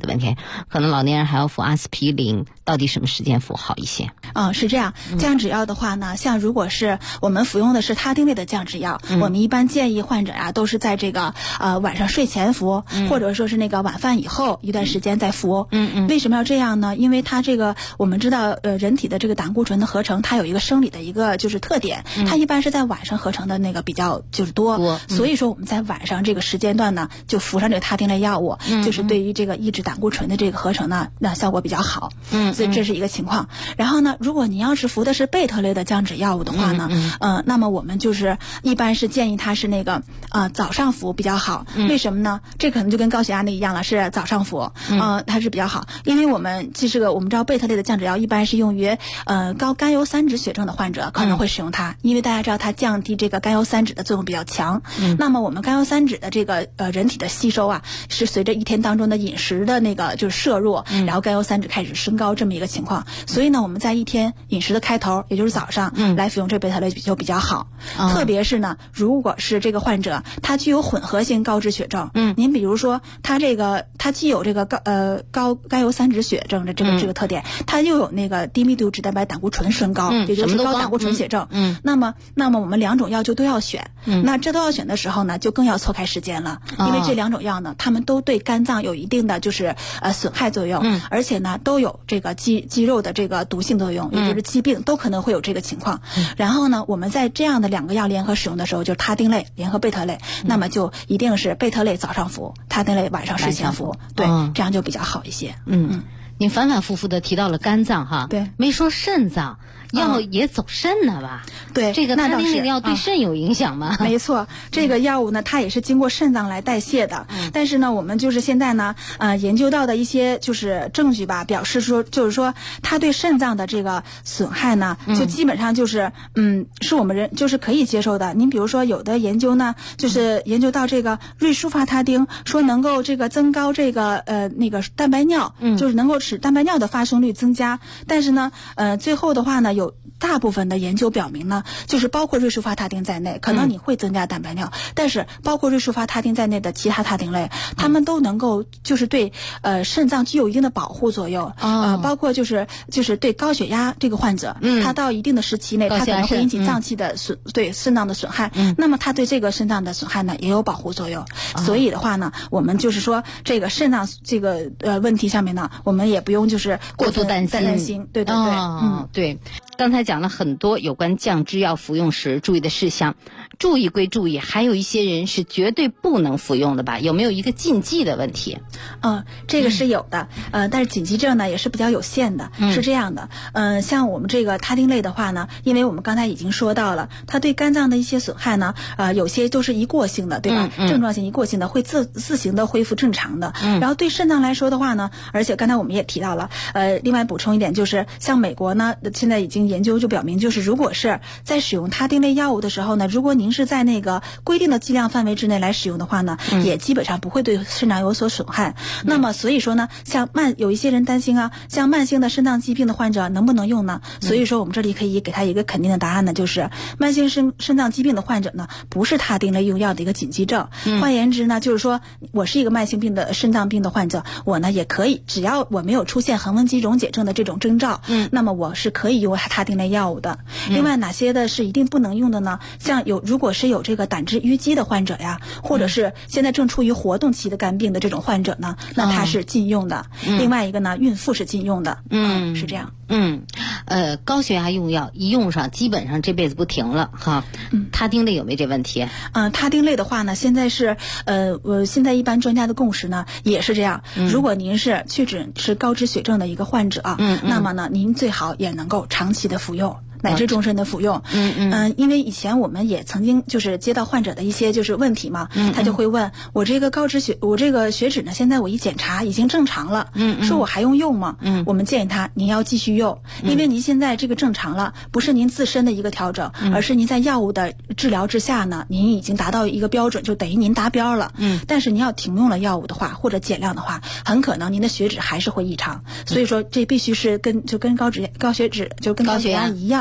可能老年人还要服阿司匹林，到底什么时间服好一些？ 是这样，降脂药的话呢，像如果是我们服用的是他汀类的降脂药，我们一般建议患者呀都是在这个晚上睡前服，或者说是那个晚饭以后一段时间再服。为什么要这样呢？因为它这个我们知道人体的这个胆固醇的合成，它有一个生理的一个就是特点，它一般是在晚上合成的那个比较就是多，所以说我们在晚上这个时间段呢就服上这个他汀类药物，就是对于这个抑制胆固醇的这个合成呢，那效果比较好。所以这是一个情况。然后呢，如果你要是服的是贝特类的降脂药物的话呢，那么我们就是一般是建议它是那个早上服比较好。为什么呢？这可能就跟高血压那一样了，是早上服，它是比较好。因为我们我们知道贝特类的降脂药一般是用于高甘油三酯血症的患者可能会使用它，因为大家知道它降低这个甘油三酯的作用比较强。那么我们甘油三酯的这个人体的吸收啊，是随着一天当中的饮食的那个就是摄入，然后甘油三酯开始升高这么一个情况。所以呢，我们在一天饮食的开头，也就是早上，来服用这贝特类就比较好。特别是呢，如果是这个患者他具有混合性高脂血症，您比如说他既有这个高甘油三酯血症的这个特点，他又有那个低密度脂蛋白胆固醇升高，也就是高胆固醇血症。那么我们两种药就都要选。那这都要选的时候呢，就更要错开时间了，因为这两种药呢，它们都对肝脏有一定的就是损害作用，而且呢都有这个肌肉的这个毒性作用，也就是疾病都可能会有这个情况。然后呢，我们在这样的两个药联合使用的时候，就是他汀类联合贝特类，那么就一定是贝特类早上服，他汀类晚上睡前服，对，这样就比较好一些。 您反反复复的提到了肝脏哈， 对， 没说肾脏。药也走肾了吧？ 对， 这个他汀类的药对肾有影响吗？ 没错，这个药物呢，它也是经过肾脏来代谢的。但是呢，我们就是现在呢，研究到的一些就是证据吧，表示说，就是说它对肾脏的这个损害呢，就基本上就是是我们人就是可以接受的。您比如说，有的研究呢，就是研究到这个瑞舒伐他汀，说能够这个增高这个那个蛋白尿，就是能够使蛋白尿的发生率增加。但是呢，最后的话呢，有大部分的研究表明呢，就是包括瑞舒伐他汀在内，可能你会增加蛋白尿，但是包括瑞舒伐他汀在内的其他他汀类，它们都能够就是对肾脏具有一定的保护作用。包括就是对高血压这个患者，他到一定的时期内，他可能会引起脏器的对肾脏的损害。那么他对这个肾脏的损害呢，也有保护作用。所以的话呢，我们就是说这个肾脏这个问题上面呢，我们也不用就是过度担心。对对对， 对。刚才讲了很多有关降脂药服用时注意的事项，注意归注意，还有一些人是绝对不能服用的吧？有没有一个禁忌的问题？ 这个是有的，但是紧急症呢也是比较有限的。是这样的，像我们这个他汀类的话呢，因为我们刚才已经说到了，它对肝脏的一些损害呢，有些都是一过性的，对吧？症状性一过性的会自行的恢复正常的。然后对肾脏来说的话呢，而且刚才我们也提到了，另外补充一点就是，像美国呢，现在已经研究就表明，就是如果是在使用他汀类药物的时候呢，如果您是在那个规定的剂量范围之内来使用的话呢，也基本上不会对肾脏有所损害。那么所以说呢，像有一些人担心啊，像慢性的肾脏疾病的患者能不能用呢？所以说我们这里可以给他一个肯定的答案呢，就是慢性肾脏疾病的患者呢，不是他汀类用药的一个紧急症。换言之呢，就是说我是一个慢性病的肾脏病的患者，我呢也可以，只要我没有出现横纹肌溶解症的这种征兆，那么我是可以用他汀类药物的。另外哪些的是一定不能用的呢？像如果是有这个胆汁淤积的患者呀，或者是现在正处于活动期的肝病的这种患者呢，那它是禁用的。另外一个呢，孕妇是禁用的。是这样。 高血压用药一用上，基本上这辈子不停了哈。他汀类有没有这问题？ 他汀类的话呢，现在是现在一般专家的共识呢也是这样。如果您是确诊是高脂血症的一个患者，那么呢，您最好也能够长期的服用。乃至终身的服用。因为以前我们也曾经就是接到患者的一些就是问题嘛，他就会问我这个我这个血脂呢，现在我一检查已经正常了，说我还用吗？我们建议他您要继续用，因为您现在这个正常了，不是您自身的一个调整，而是您在药物的治疗之下呢，您已经达到一个标准，就等于您达标了。但是您要停用了药物的话，或者减量的话，很可能您的血脂还是会异常。所以说这必须是跟高血压一样。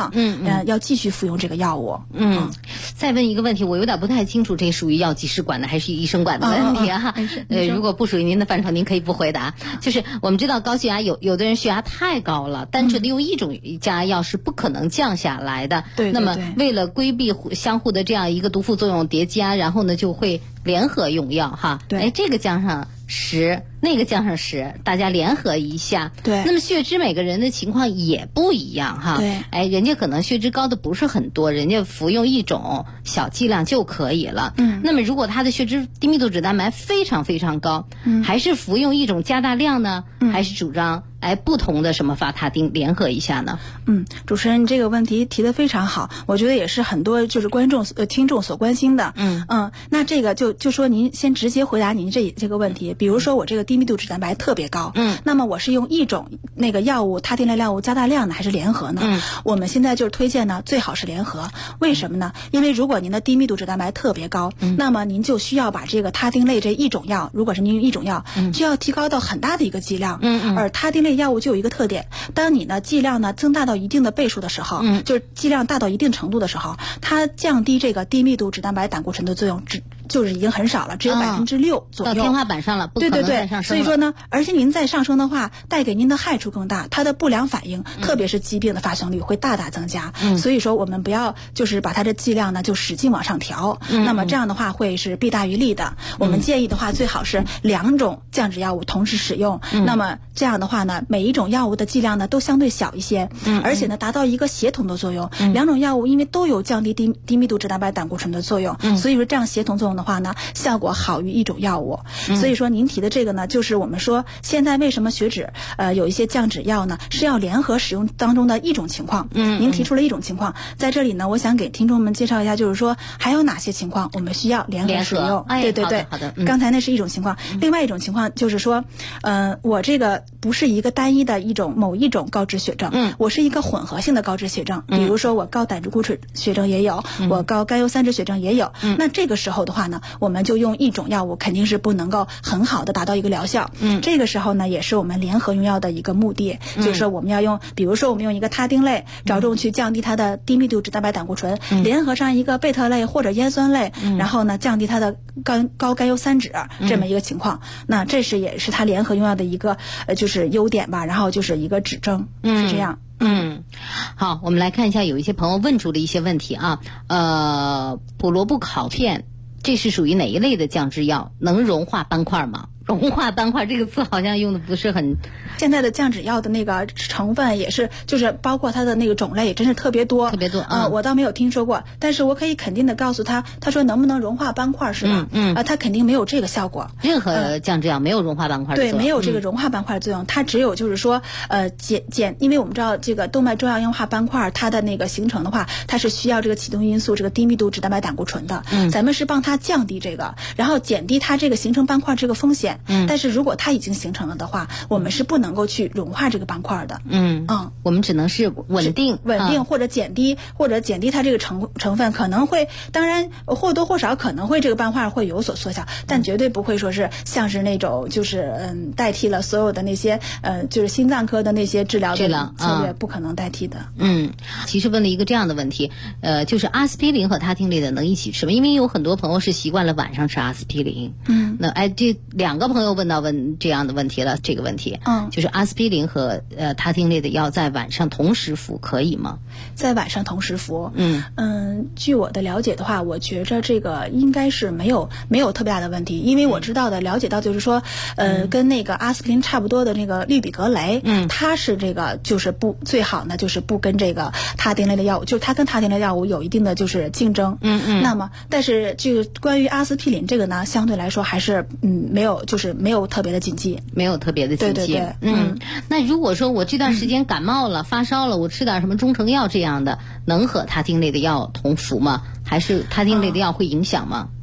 况，要继续服用这个药物。 再问一个问题，我有点不太清楚，这属于药剂师管的还是医生管的问题啊？如果不属于您的范畴，您可以不回答。就是我们知道高血压有的人血压太高了，单纯的用一种降压药是不可能降下来的。 对。 那么为了规避相互的这样一个毒副作用叠加，然后呢就会联合用药哈。 对。 这个降上10，那个降上10，大家联合一下。 对。 那么血脂每个人的情况也不一样哈。 对。 人家可能血脂高的不是很多，人家服用一种小剂量就可以了。那么如果他的血脂低密度脂蛋白非常非常高，还是服用一种加大量呢？还是主张不同的什么法他汀联合一下呢？ 主持人这个问题提得非常好，我觉得也是很多就是听众所关心的。那这个就说您先直接回答您这个问题。比如说我这个低密度脂蛋白特别高，那么我是用一种那个药物他汀类药物加大量呢，还是联合呢？我们现在就是推荐呢，最好是联合。为什么呢？因为如果您的低密度脂蛋白特别高，那么您就需要把这个他汀类这一种药，如果是您用一种药，就要提高到很大的一个剂量。而他汀类药物就有一个特点，当你呢剂量呢增大到一定的倍数的时候，就是剂量大到一定程度的时候，它降低这个低密度脂蛋白胆固醇的作用就是已经很少了，只有6%左右， 到天花板上了，不可能再上升了。 所以说呢，而且您再上升的话，带给您的害处更大，它的不良反应，特别是疾病的发生率会大大增加。所以说我们不要就是把它的剂量呢就使劲往上调，那么这样的话会是弊大于利的。我们建议的话，最好是2种降脂药物同时使用，那么这样的话呢，每一种药物的剂量呢都相对小一些，而且呢达到一个协同的作用。2种药物因为都有降低低密度脂蛋白胆固醇的作用，所以说这样协同作用的话呢，效果好于一种药物。所以说您提的这个呢，就是我们说现在为什么血脂有一些降脂药呢，是要联合使用当中的一种情况。您提出了一种情况，在这里呢，我想给听众们介绍一下，就是说还有哪些情况我们需要联合使用。对， 好的。 刚才那是一种情况，另外一种情况就是说，我这个不是一个单一的某一种高脂血症，我是一个混合性的高脂血症。比如说我高胆汁固醇血症也有，我高甘油三酯血症也有。那这个时候的话呢，我们就用一种药物肯定是不能够很好的达到一个疗效。这个时候呢，也是我们联合用药的一个目的，就是说我们要用，比如说我们用一个他汀类，着重去降低它的低密度脂蛋白胆固醇，联合上一个贝特类或者烟酸类，然后呢降低它的高甘油三酯这么一个情况。那这也是它联合用药的一个就是优点吧，然后就是一个指征，是这样。 好，我们来看一下，有一些朋友问出了一些问题啊。普罗布考片，这是属于哪一类的降脂药？能融化斑块吗？融化斑块这个词好像用的不是很。 现在的降脂药的那个成分也是，就是包括它的那个种类也真是特别多。我倒没有听说过，但是我可以肯定的告诉他说能不能融化斑块是吧？它肯定没有这个效果。 任何降脂药没有融化斑块的作用。 对，没有这个融化斑块的作用，它只有就是说因为我们知道这个动脉粥样硬化斑块它的那个形成的话，它是需要这个启动因素这个低密度脂蛋白胆固醇的。咱们是帮它降低这个，然后减低它这个形成斑块这个风险。但是如果它已经形成了的话，我们是不能够去融化这个斑块的。 我们只能是稳定或者减低它这个成分，可能会，当然或多或少可能会这个斑块会有所缩小，但绝对不会说是像是那种就是代替了所有的那些就是心脏科的那些治疗的策略，不可能代替的。 其实问了一个这样的问题，就是阿司匹林和他汀类的能一起吃吗？因为有很多朋友是习惯了晚上吃阿司匹林。那这2个朋友问这样的问题了，这个问题，就是阿司匹林和他汀类的药在晚上同时服可以吗？ 在晚上同时服，据我的了解的话，我觉着这个应该是没有特别大的问题，因为我知道的了解到就是说，跟那个阿司匹林差不多的那个氯吡格雷，它是这个就是最好呢，就是不跟这个他汀类的药物，就是它跟他汀类药物有一定的就是竞争。那么，但是这个关于阿司匹林这个呢，相对来说还是没有特别的禁忌， 没有特别的禁忌。 对。 那如果说我这段时间感冒了、发烧了，我吃点什么中成药这样的，能和他汀类的药同服吗？还是他汀类的药会影响吗？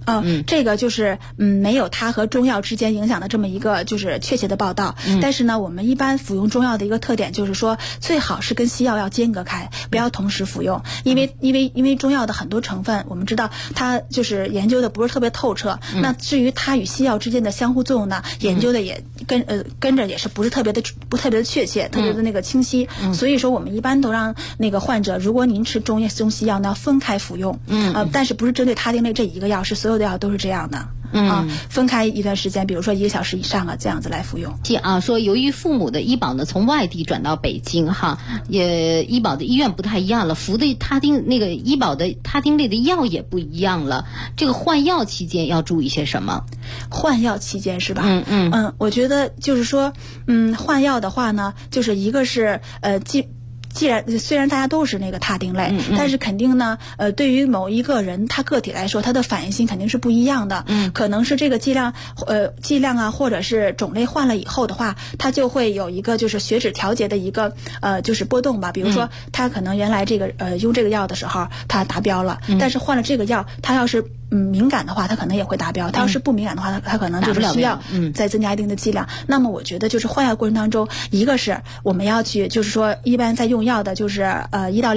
这个就是没有它和中药之间影响的这么一个就是确切的报道。但是呢，我们一般服用中药的一个特点就是说，最好是跟西药要间隔开，不要同时服用，因为中药的很多成分，我们知道它就是研究的不是特别透彻。那至于它与西药之间的相互作用呢，研究的也跟着也是不是特别的确切，特别的那个清晰。所以说我们一般都让那个患者，如果您吃中西药呢，分开服用。但是不是针对他汀类这一个药，是所有的药都是这样的。分开一段时间，比如说1个小时以上这样子来服用。 说由于父母的医保呢从外地转到北京也医保的医院不太一样了，服的医保的他汀类的药也不一样了。这个换药期间要注意些什么？ 换药期间是吧？我觉得就是说，换药的话呢，就是一个是虽然大家都是那个他汀类，但是肯定呢，对于某一个人他个体来说，他的反应性肯定是不一样的。可能是这个剂量啊，或者是种类换了以后的话，它就会有一个就是血脂调节的一个就是波动吧。比如说，他可能原来这个用这个药的时候他达标了，但是换了这个药，他要是敏感的话，它可能也会达标。它要是不敏感的话，它可能就是需要再增加一定的剂量。那么我觉得就是换药过程当中，一个是我们要去，就是说一般在用药的，就是1到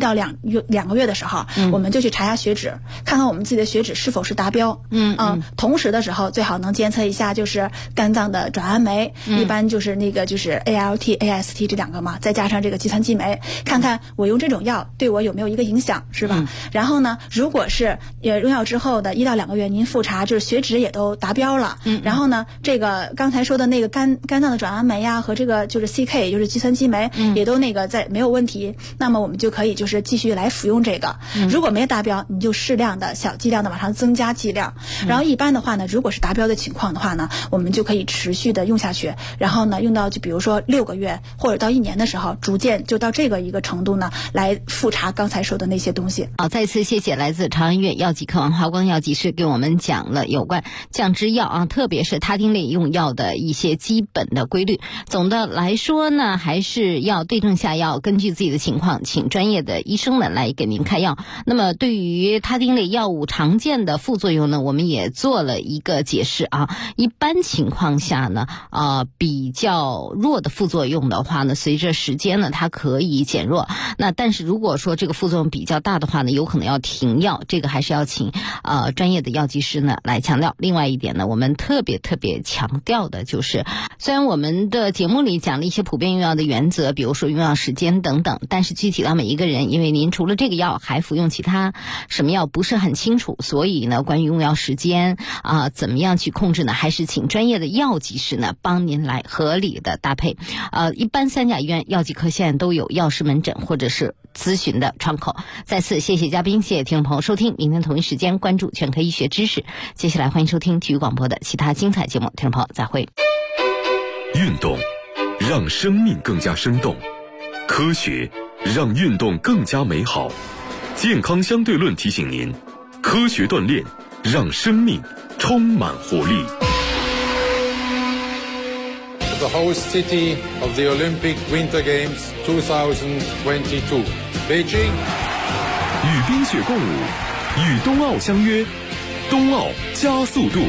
2个月的时候，我们就去查一下血脂，看看我们自己的血脂是否是达标。同时的时候最好能监测一下就是肝脏的转氨酶，一般就是那个就是 ALT、AST 这2个嘛，再加上这个肌酸激酶，看看我用这种药对我有没有一个影响，是吧？然后呢，如果是用药之后的1到2个月，您复查就是血脂也都达标了，然后呢，这个刚才说的那个肝脏的转氨酶呀和这个就是 CK 也就是肌酸激酶也都那个在没有问题，那么我们就可以就是继续来服用这个。如果没达标，你就适量的小剂量的往上增加剂量。然后一般的话呢，如果是达标的情况的话呢，我们就可以持续的用下去，然后呢用到就比如说6个月或者到1年的时候，逐渐就到这个一个程度呢来复查刚才说的那些东西。 好，再次谢谢来自长安医院药剂科王华光药剂师给我们讲了有关降脂药特别是他汀类用药的一些基本的规律。总的来说呢，还是要对症下药，根据自己的情况请专业的医生呢来给您开药。那么对于他汀类药物常见的副作用呢，我们也做了一个解释一般情况下呢比较弱的副作用的话呢，随着时间呢它可以减弱。那但是如果说这个副作用比较大的话呢，有可能要停药，这个还是要请专业的药剂师呢来强调。另外一点呢，我们特别强调的就是，虽然我们的节目里讲了一些普遍用药的原则，比如说用药时间等等，但是具体到每一个人，因为您除了这个药还服用其他什么药不是很清楚，所以呢关于用药时间怎么样去控制呢，还是请专业的药剂师呢帮您来合理的搭配。一般3甲医院药剂科现在都有药师门诊或者是咨询的窗口。再次谢谢嘉宾，谢谢听众朋友收听，明天同一时间关注全科医学知识。接下来欢迎收听体育广播的其他精彩节目，听众朋友再会。 运动让生命更加生动，科学让运动更加美好。健康相对论提醒您，科学锻炼让生命充满活力。 The host city of the Olympic Winter Games 2022, Beijing. 与冰雪共舞，与冬奥相约，冬奥加速度。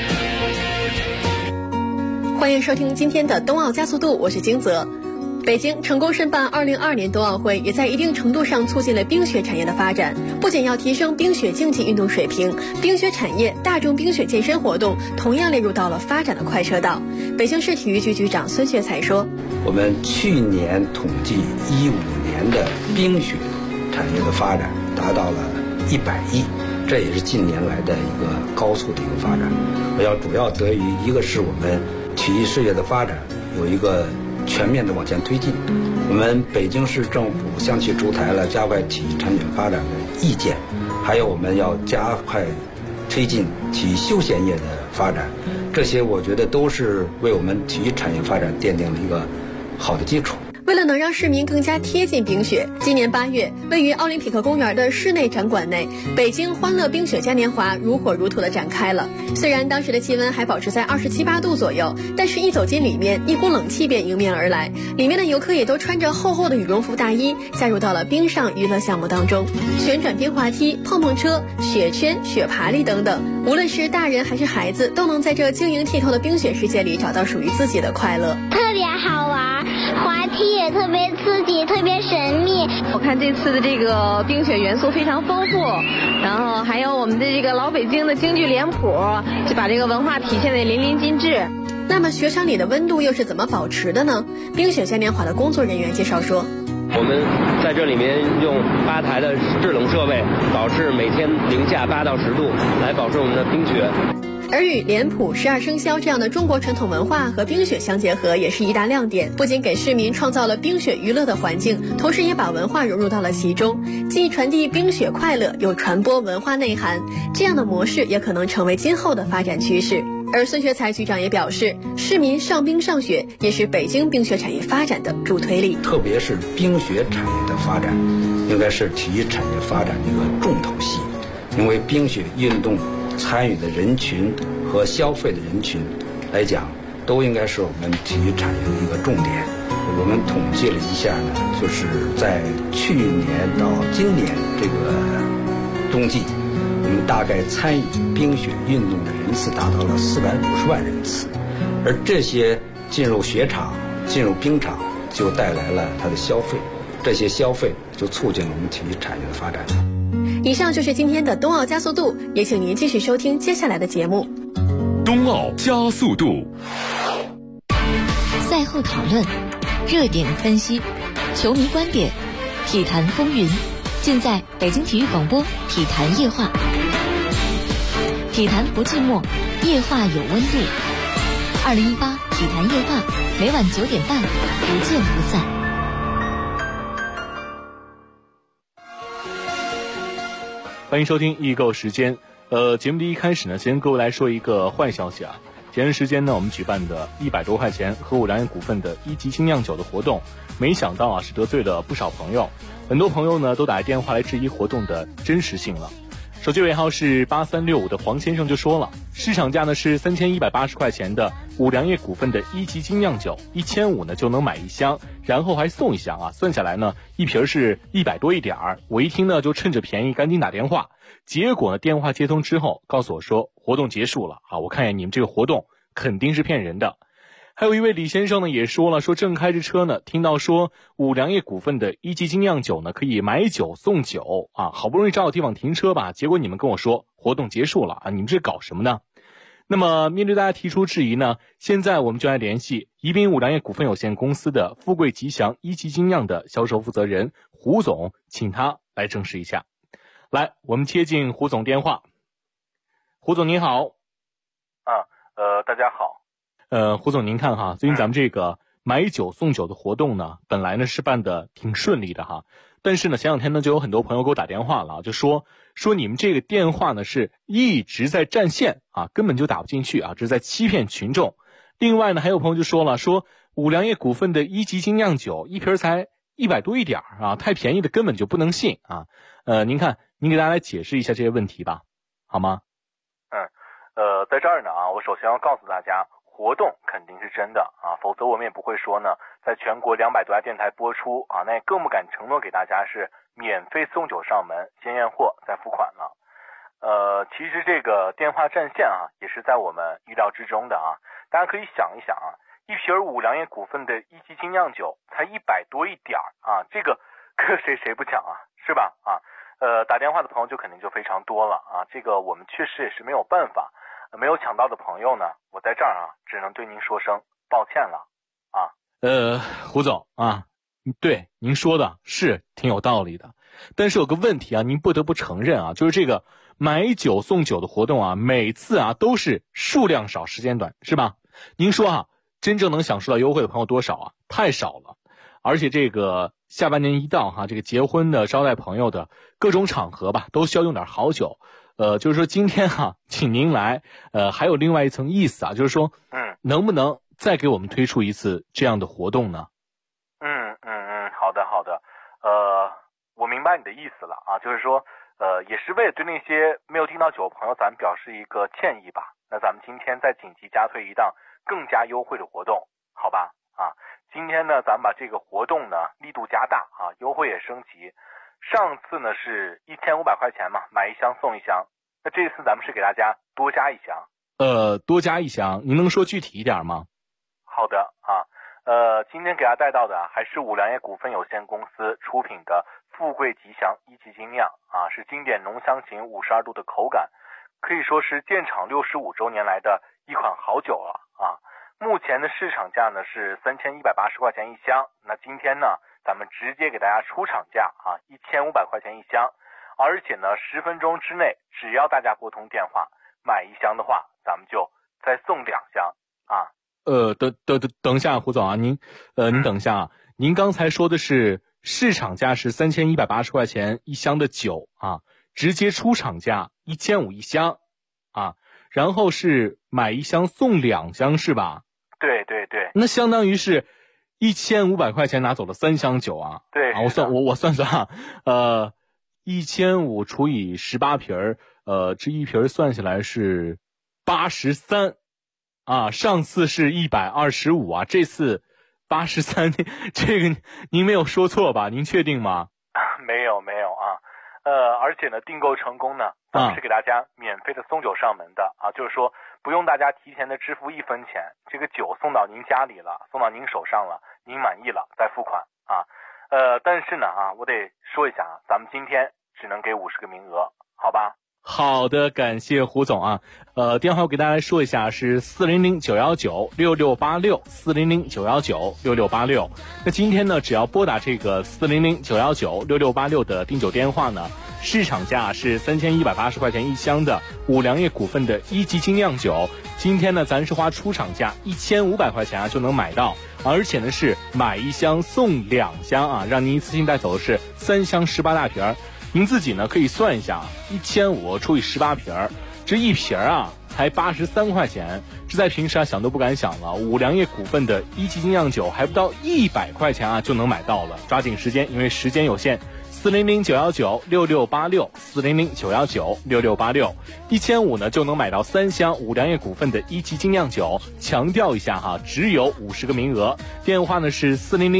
欢迎收听今天的冬奥加速度，我是金泽。北京成功申办2022年冬奥会，也在一定程度上促进了冰雪产业的发展。不仅要提升冰雪竞技运动水平，冰雪产业、大众冰雪健身活动同样列入到了发展的快车道。北京市体育局局长孙学才说：“ 我们去年统计15年的冰雪产业的发展达到了100亿，这也是近年来的一个高速的一个发展。主要得益于一个是我们体育事业的发展有一个全面的往前推进，我们北京市政府向其出台了加快体育产业发展的意见，还有我们要加快推进体育休闲业的发展，这些我觉得都是为我们体育产业发展奠定了一个好的基础。” 为了了能让市民更加贴近冰雪。今年8月，位于奥林匹克公园的室内展馆内，北京欢乐冰雪嘉年华如火如荼地展开了。虽然当时的气温还保持在27、8度左右，但是一走进里面，一股冷气便迎面而来。里面的游客也都穿着厚厚的羽绒服大衣，加入到了冰上娱乐项目当中，旋转冰滑梯、碰碰车、雪圈、雪爬犁等等。无论是大人还是孩子，都能在这晶莹剔透的冰雪世界里找到属于自己的快乐。 特别好玩，滑梯也特别刺激，特别神秘。 我看这次的这个冰雪元素非常丰富，然后还有我们的这个老北京的京剧脸谱，就把这个文化体现得淋漓尽致。 那么雪场里的温度又是怎么保持的呢？冰雪嘉年华的工作人员介绍说， 我们在这里面用8台的制冷设备，保持每天零下8到10度，来保持我们的冰雪。 而与脸谱、12生肖这样的中国传统文化和冰雪相结合，也是一大亮点。不仅给市民创造了冰雪娱乐的环境，同时也把文化融入到了其中，既传递冰雪快乐，又传播文化内涵。这样的模式也可能成为今后的发展趋势。而孙学才局长也表示，市民上冰上雪也是北京冰雪产业发展的助推力。 特别是冰雪产业的发展，应该是体育产业发展的一个重头戏，因为冰雪运动参与的人群和消费的人群来讲，都应该是我们体育产业的一个重点。我们统计了一下呢，就是在去年到今年这个冬季，我们大概参与冰雪运动的人次达到了450万人次，而这些进入雪场、进入冰场，就带来了它的消费，这些消费就促进了我们体育产业的发展。 以上就是今天的冬奥加速度，也请您继续收听接下来的节目。 冬奥加速度， 赛后讨论，热点分析，球迷观点，体坛风云，尽在北京体育广播体坛夜话。体坛不寂寞，夜话有温度。2018体坛夜话，每晚9点半，不见不散。 欢迎收听易购时间。节目的一开始呢，先跟各位来说一个坏消息啊。前段时间呢，我们举办的100多块钱和五粮液股份的1级精酿酒的活动，没想到啊是得罪了不少朋友，很多朋友呢都打电话来质疑活动的真实性了。手机尾号是8365的黄先生就说了，市场价呢是3180块钱的五粮液股份的1级精酿酒，1500呢就能买1箱，然后还送1箱啊，算下来呢一瓶是100多一点儿。我一听呢就趁着便宜赶紧打电话，结果呢电话接通之后告诉我说活动结束了啊，我看见你们这个活动肯定是骗人的。还有一位李先生呢也说了，说正开着车呢，听到说五粮液股份的1级精酿酒呢可以买酒送酒啊，好不容易找到地方停车吧，结果你们跟我说活动结束了啊，你们这搞什么呢？那么面对大家提出质疑呢，现在我们就来联系宜宾五粮液股份有限公司的富贵吉祥1级精酿的销售负责人胡总，请他来证实一下。来，我们接进胡总电话。胡总您好。 大家好。 胡总您看哈，最近咱们这个买酒送酒的活动呢，本来呢是办的挺顺利的哈，但是呢前两天呢就有很多朋友给我打电话了，就说你们这个电话呢是一直在占线啊，根本就打不进去啊，这是在欺骗群众。另外呢还有朋友就说了，说五粮液股份的1级精酿酒一瓶才100多一点啊，太便宜的根本就不能信啊。您看您给大家来解释一下这些问题吧，好吗？ 在这儿呢啊，我首先要告诉大家，活动肯定是真的啊，否则我们也不会说呢，在全国200多家电台播出啊，那也更不敢承诺给大家是免费送酒上门，先验货再付款了。其实这个电话占线啊，也是在我们意料之中的啊。大家可以想一想啊，一瓶五粮液股份的1级精酿酒才100多一点啊，这个谁不抢啊，是吧？啊，打电话的朋友就肯定就非常多了啊，这个我们确实也是没有办法。没有抢到的朋友呢，我在这儿啊，只能对您说声抱歉了啊。 胡总啊，对您说的是挺有道理的，但是有个问题啊，您不得不承认啊，就是这个买酒送酒的活动啊，每次啊都是数量少时间短，是吧？您说啊，真正能享受到优惠的朋友多少啊？太少了。而且这个下半年一到哈，这个结婚的、招待朋友的各种场合吧，都需要用点好酒。就是说今天哈，请您来，还有另外一层意思啊，就是说，能不能再给我们推出一次这样的活动呢？ 的，我明白你的意思了啊，就是说，也是为了对那些没有订到酒的朋友，咱们表示一个歉意吧。那咱们今天再紧急加推一档更加优惠的活动，好吧？啊，今天呢，咱们把这个活动呢力度加大啊，优惠也升级。上次呢是1500块钱嘛，买一箱送一箱。那这次咱们是给大家多加一箱。 多加一箱，您能说具体一点吗？ 好的啊，今天给大家带到的还是五粮液股份有限公司出品的富贵吉祥一级精酿啊，是经典浓香型52度的口感，可以说是建厂65周年来的一款好酒了啊。目前的市场价呢是3180块钱一箱，那今天呢咱们直接给大家出厂价啊1500块钱一箱，而且呢10分钟之内只要大家拨通电话买一箱的话，咱们就再送2箱啊。 等一下，胡总啊，您等一下啊，您刚才说的是市场价是3180块钱一箱的酒啊，直接出厂价1500一箱啊，然后是买一箱送2箱是吧？ 对， 那相当于是1500块钱拿走了3箱酒啊。 对啊，我算啊，1500除以18瓶这一瓶算下来是83啊，上次是125啊，这次83，这个您没有说错吧？您确定吗？ 没有啊，而且呢，订购成功呢，咱们是给大家免费的送酒上门的啊，就是说不用大家提前的支付1分钱，这个酒送到您家里了，送到您手上了，您满意了再付款啊。但是呢啊，我得说一下啊，咱们今天只能给50个名额，好吧？ 好的，感谢胡总啊。电话我给大家说一下是400-919-6686，400-919-6686。那今天呢，只要拨打这个400-919-6686的订酒电话呢，市场价是3180块钱一箱的五粮液股份的一级精酿酒，今天呢，咱是花出厂价1500块钱啊就能买到，而且呢是买一箱送2箱啊，让您一次性带走的是3箱18大瓶。您自己呢可以算一下，1500除以18瓶，这一瓶啊才83块钱，这在平时啊想都不敢想了。五粮液股份的一级精酿酒还不到100块钱啊就能买到了，抓紧时间，因为时间有限。400-919-6686，400-919-6686，1500呢就能买到3箱五粮液股份的一级精酿酒。强调一下哈，只有50个名额。电话呢是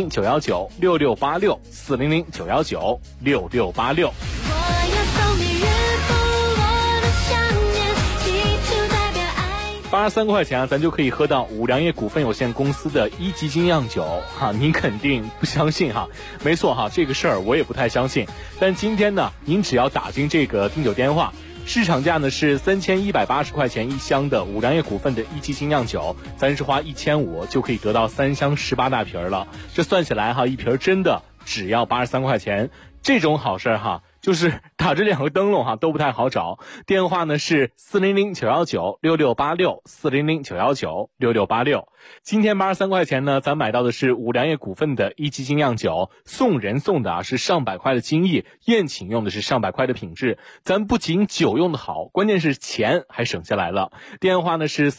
400-919-6686，400-919-6686。83块钱啊，咱就可以喝到五粮液股份有限公司的一级精酿酒哈，您肯定不相信哈？没错哈，这个事儿我也不太相信。但今天呢，您只要打进这个订酒电话，市场价呢是3180块钱一箱的五粮液股份的一级精酿酒，咱是花1500就可以得到3箱18大瓶了。这算起来哈，一瓶真的只要83块钱，这种好事哈。就是打这2个灯笼哈都不太好找，电话呢是400-919-6686，400-919-6686。今天83块钱呢，咱买到的是五粮液股份的一级精酿酒，送人送的是上百块的精益，宴请用的是上百块的品质。咱不仅酒用的好，关键是钱还省下来了。电话呢是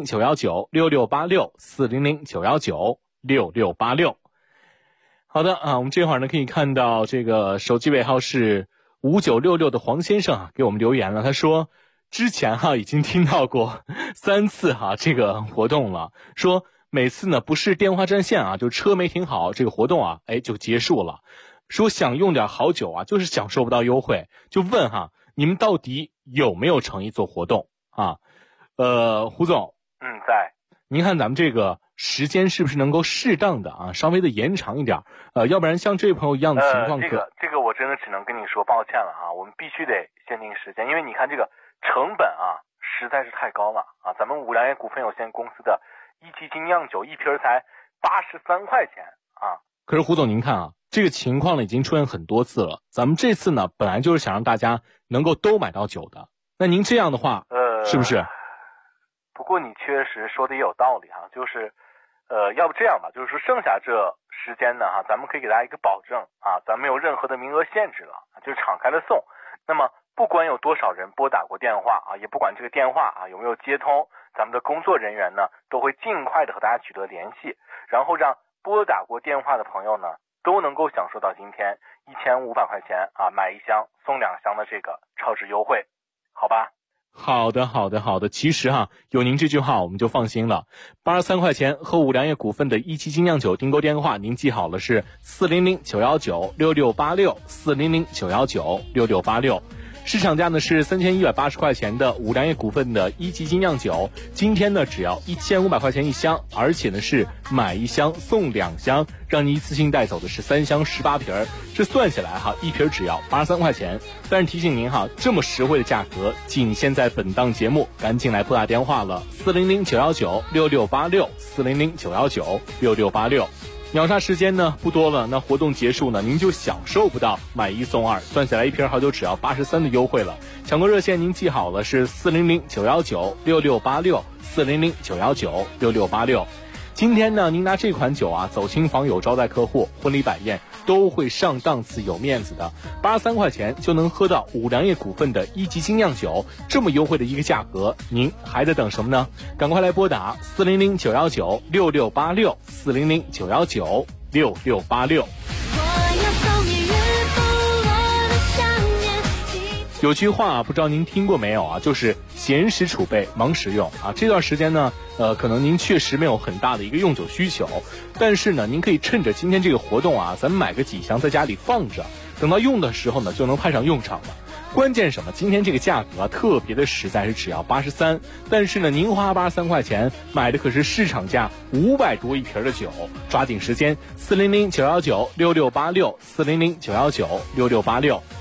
400-919-6686，400-919-6686。好的啊，我们这会儿呢可以看到这个手机尾号是5966的黄先生啊给我们留言了，他说之前已经听到过3次这个活动了，说每次呢不是电话占线啊，就车没停好，这个活动就结束了。说想用点好酒啊，就是享受不到优惠，就问你们到底有没有诚意做活动啊？胡总， 在。 您看咱们这个时间是不是能够适当的稍微的延长一点？要不然像这位朋友一样的情况， 这个我真的只能跟你说抱歉了我们必须得限定时间，因为你看这个成本实在是太高了咱们五粮液股份有限公司的一级精酿酒一瓶才83块钱可是胡总您看这个情况呢已经出现很多次了，咱们这次呢本来就是想让大家能够都买到酒的，那您这样的话是不是？ 不过你确实说的也有道理就是要不这样吧，就是说剩下这时间呢咱们可以给大家一个保证咱没有任何的名额限制了，就是敞开了送。那么不管有多少人拨打过电话也不管这个电话有没有接通，咱们的工作人员呢都会尽快的和大家取得联系，然后让拨打过电话的朋友呢都能够享受到今天1500块钱啊买1箱送2箱的这个超值优惠，好吧？ 好的。其实有您这句话我们就放心了。83块钱和五粮液股份的一期精酿酒订购电话您记好了，是400-919-6686 400-919-6686。市场价呢是3180块钱的五粮液股份的一级精酿酒，今天呢只要1500块钱1箱，而且呢是买1箱送2箱，让你一次性带走的是3箱18瓶，这算下来一瓶只要83块钱。但是提醒您这么实惠的价格仅限在本档节目，赶紧来拨打电话了，400-919-6686 400-919-6686。秒杀时间呢不多了，那活动结束呢您就享受不到买1送2，算下来一瓶好酒只要83的优惠了。抢购热线您记好了，是400-919-6686 400-919-6686。今天呢您拿这款酒走亲访友、招待客户、婚礼摆宴都会上档次有面子的，83块钱就能喝到五粮液股份的一级精酿酒，这么优惠的一个价格，您还在等什么呢？赶快来拨打400-919-6686 400-919-6686。有句话不知道您听过没有就是闲时储备，忙时用这段时间呢可能您确实没有很大的一个用酒需求，但是呢您可以趁着今天这个活动咱们买个几箱在家里放着，等到用的时候呢就能派上用场了。关键什么？今天这个价格特别的实在，是只要83，但是呢您花83块钱买的可是市场价500多一瓶的酒，抓紧时间，400-919-6686 400-919-6686。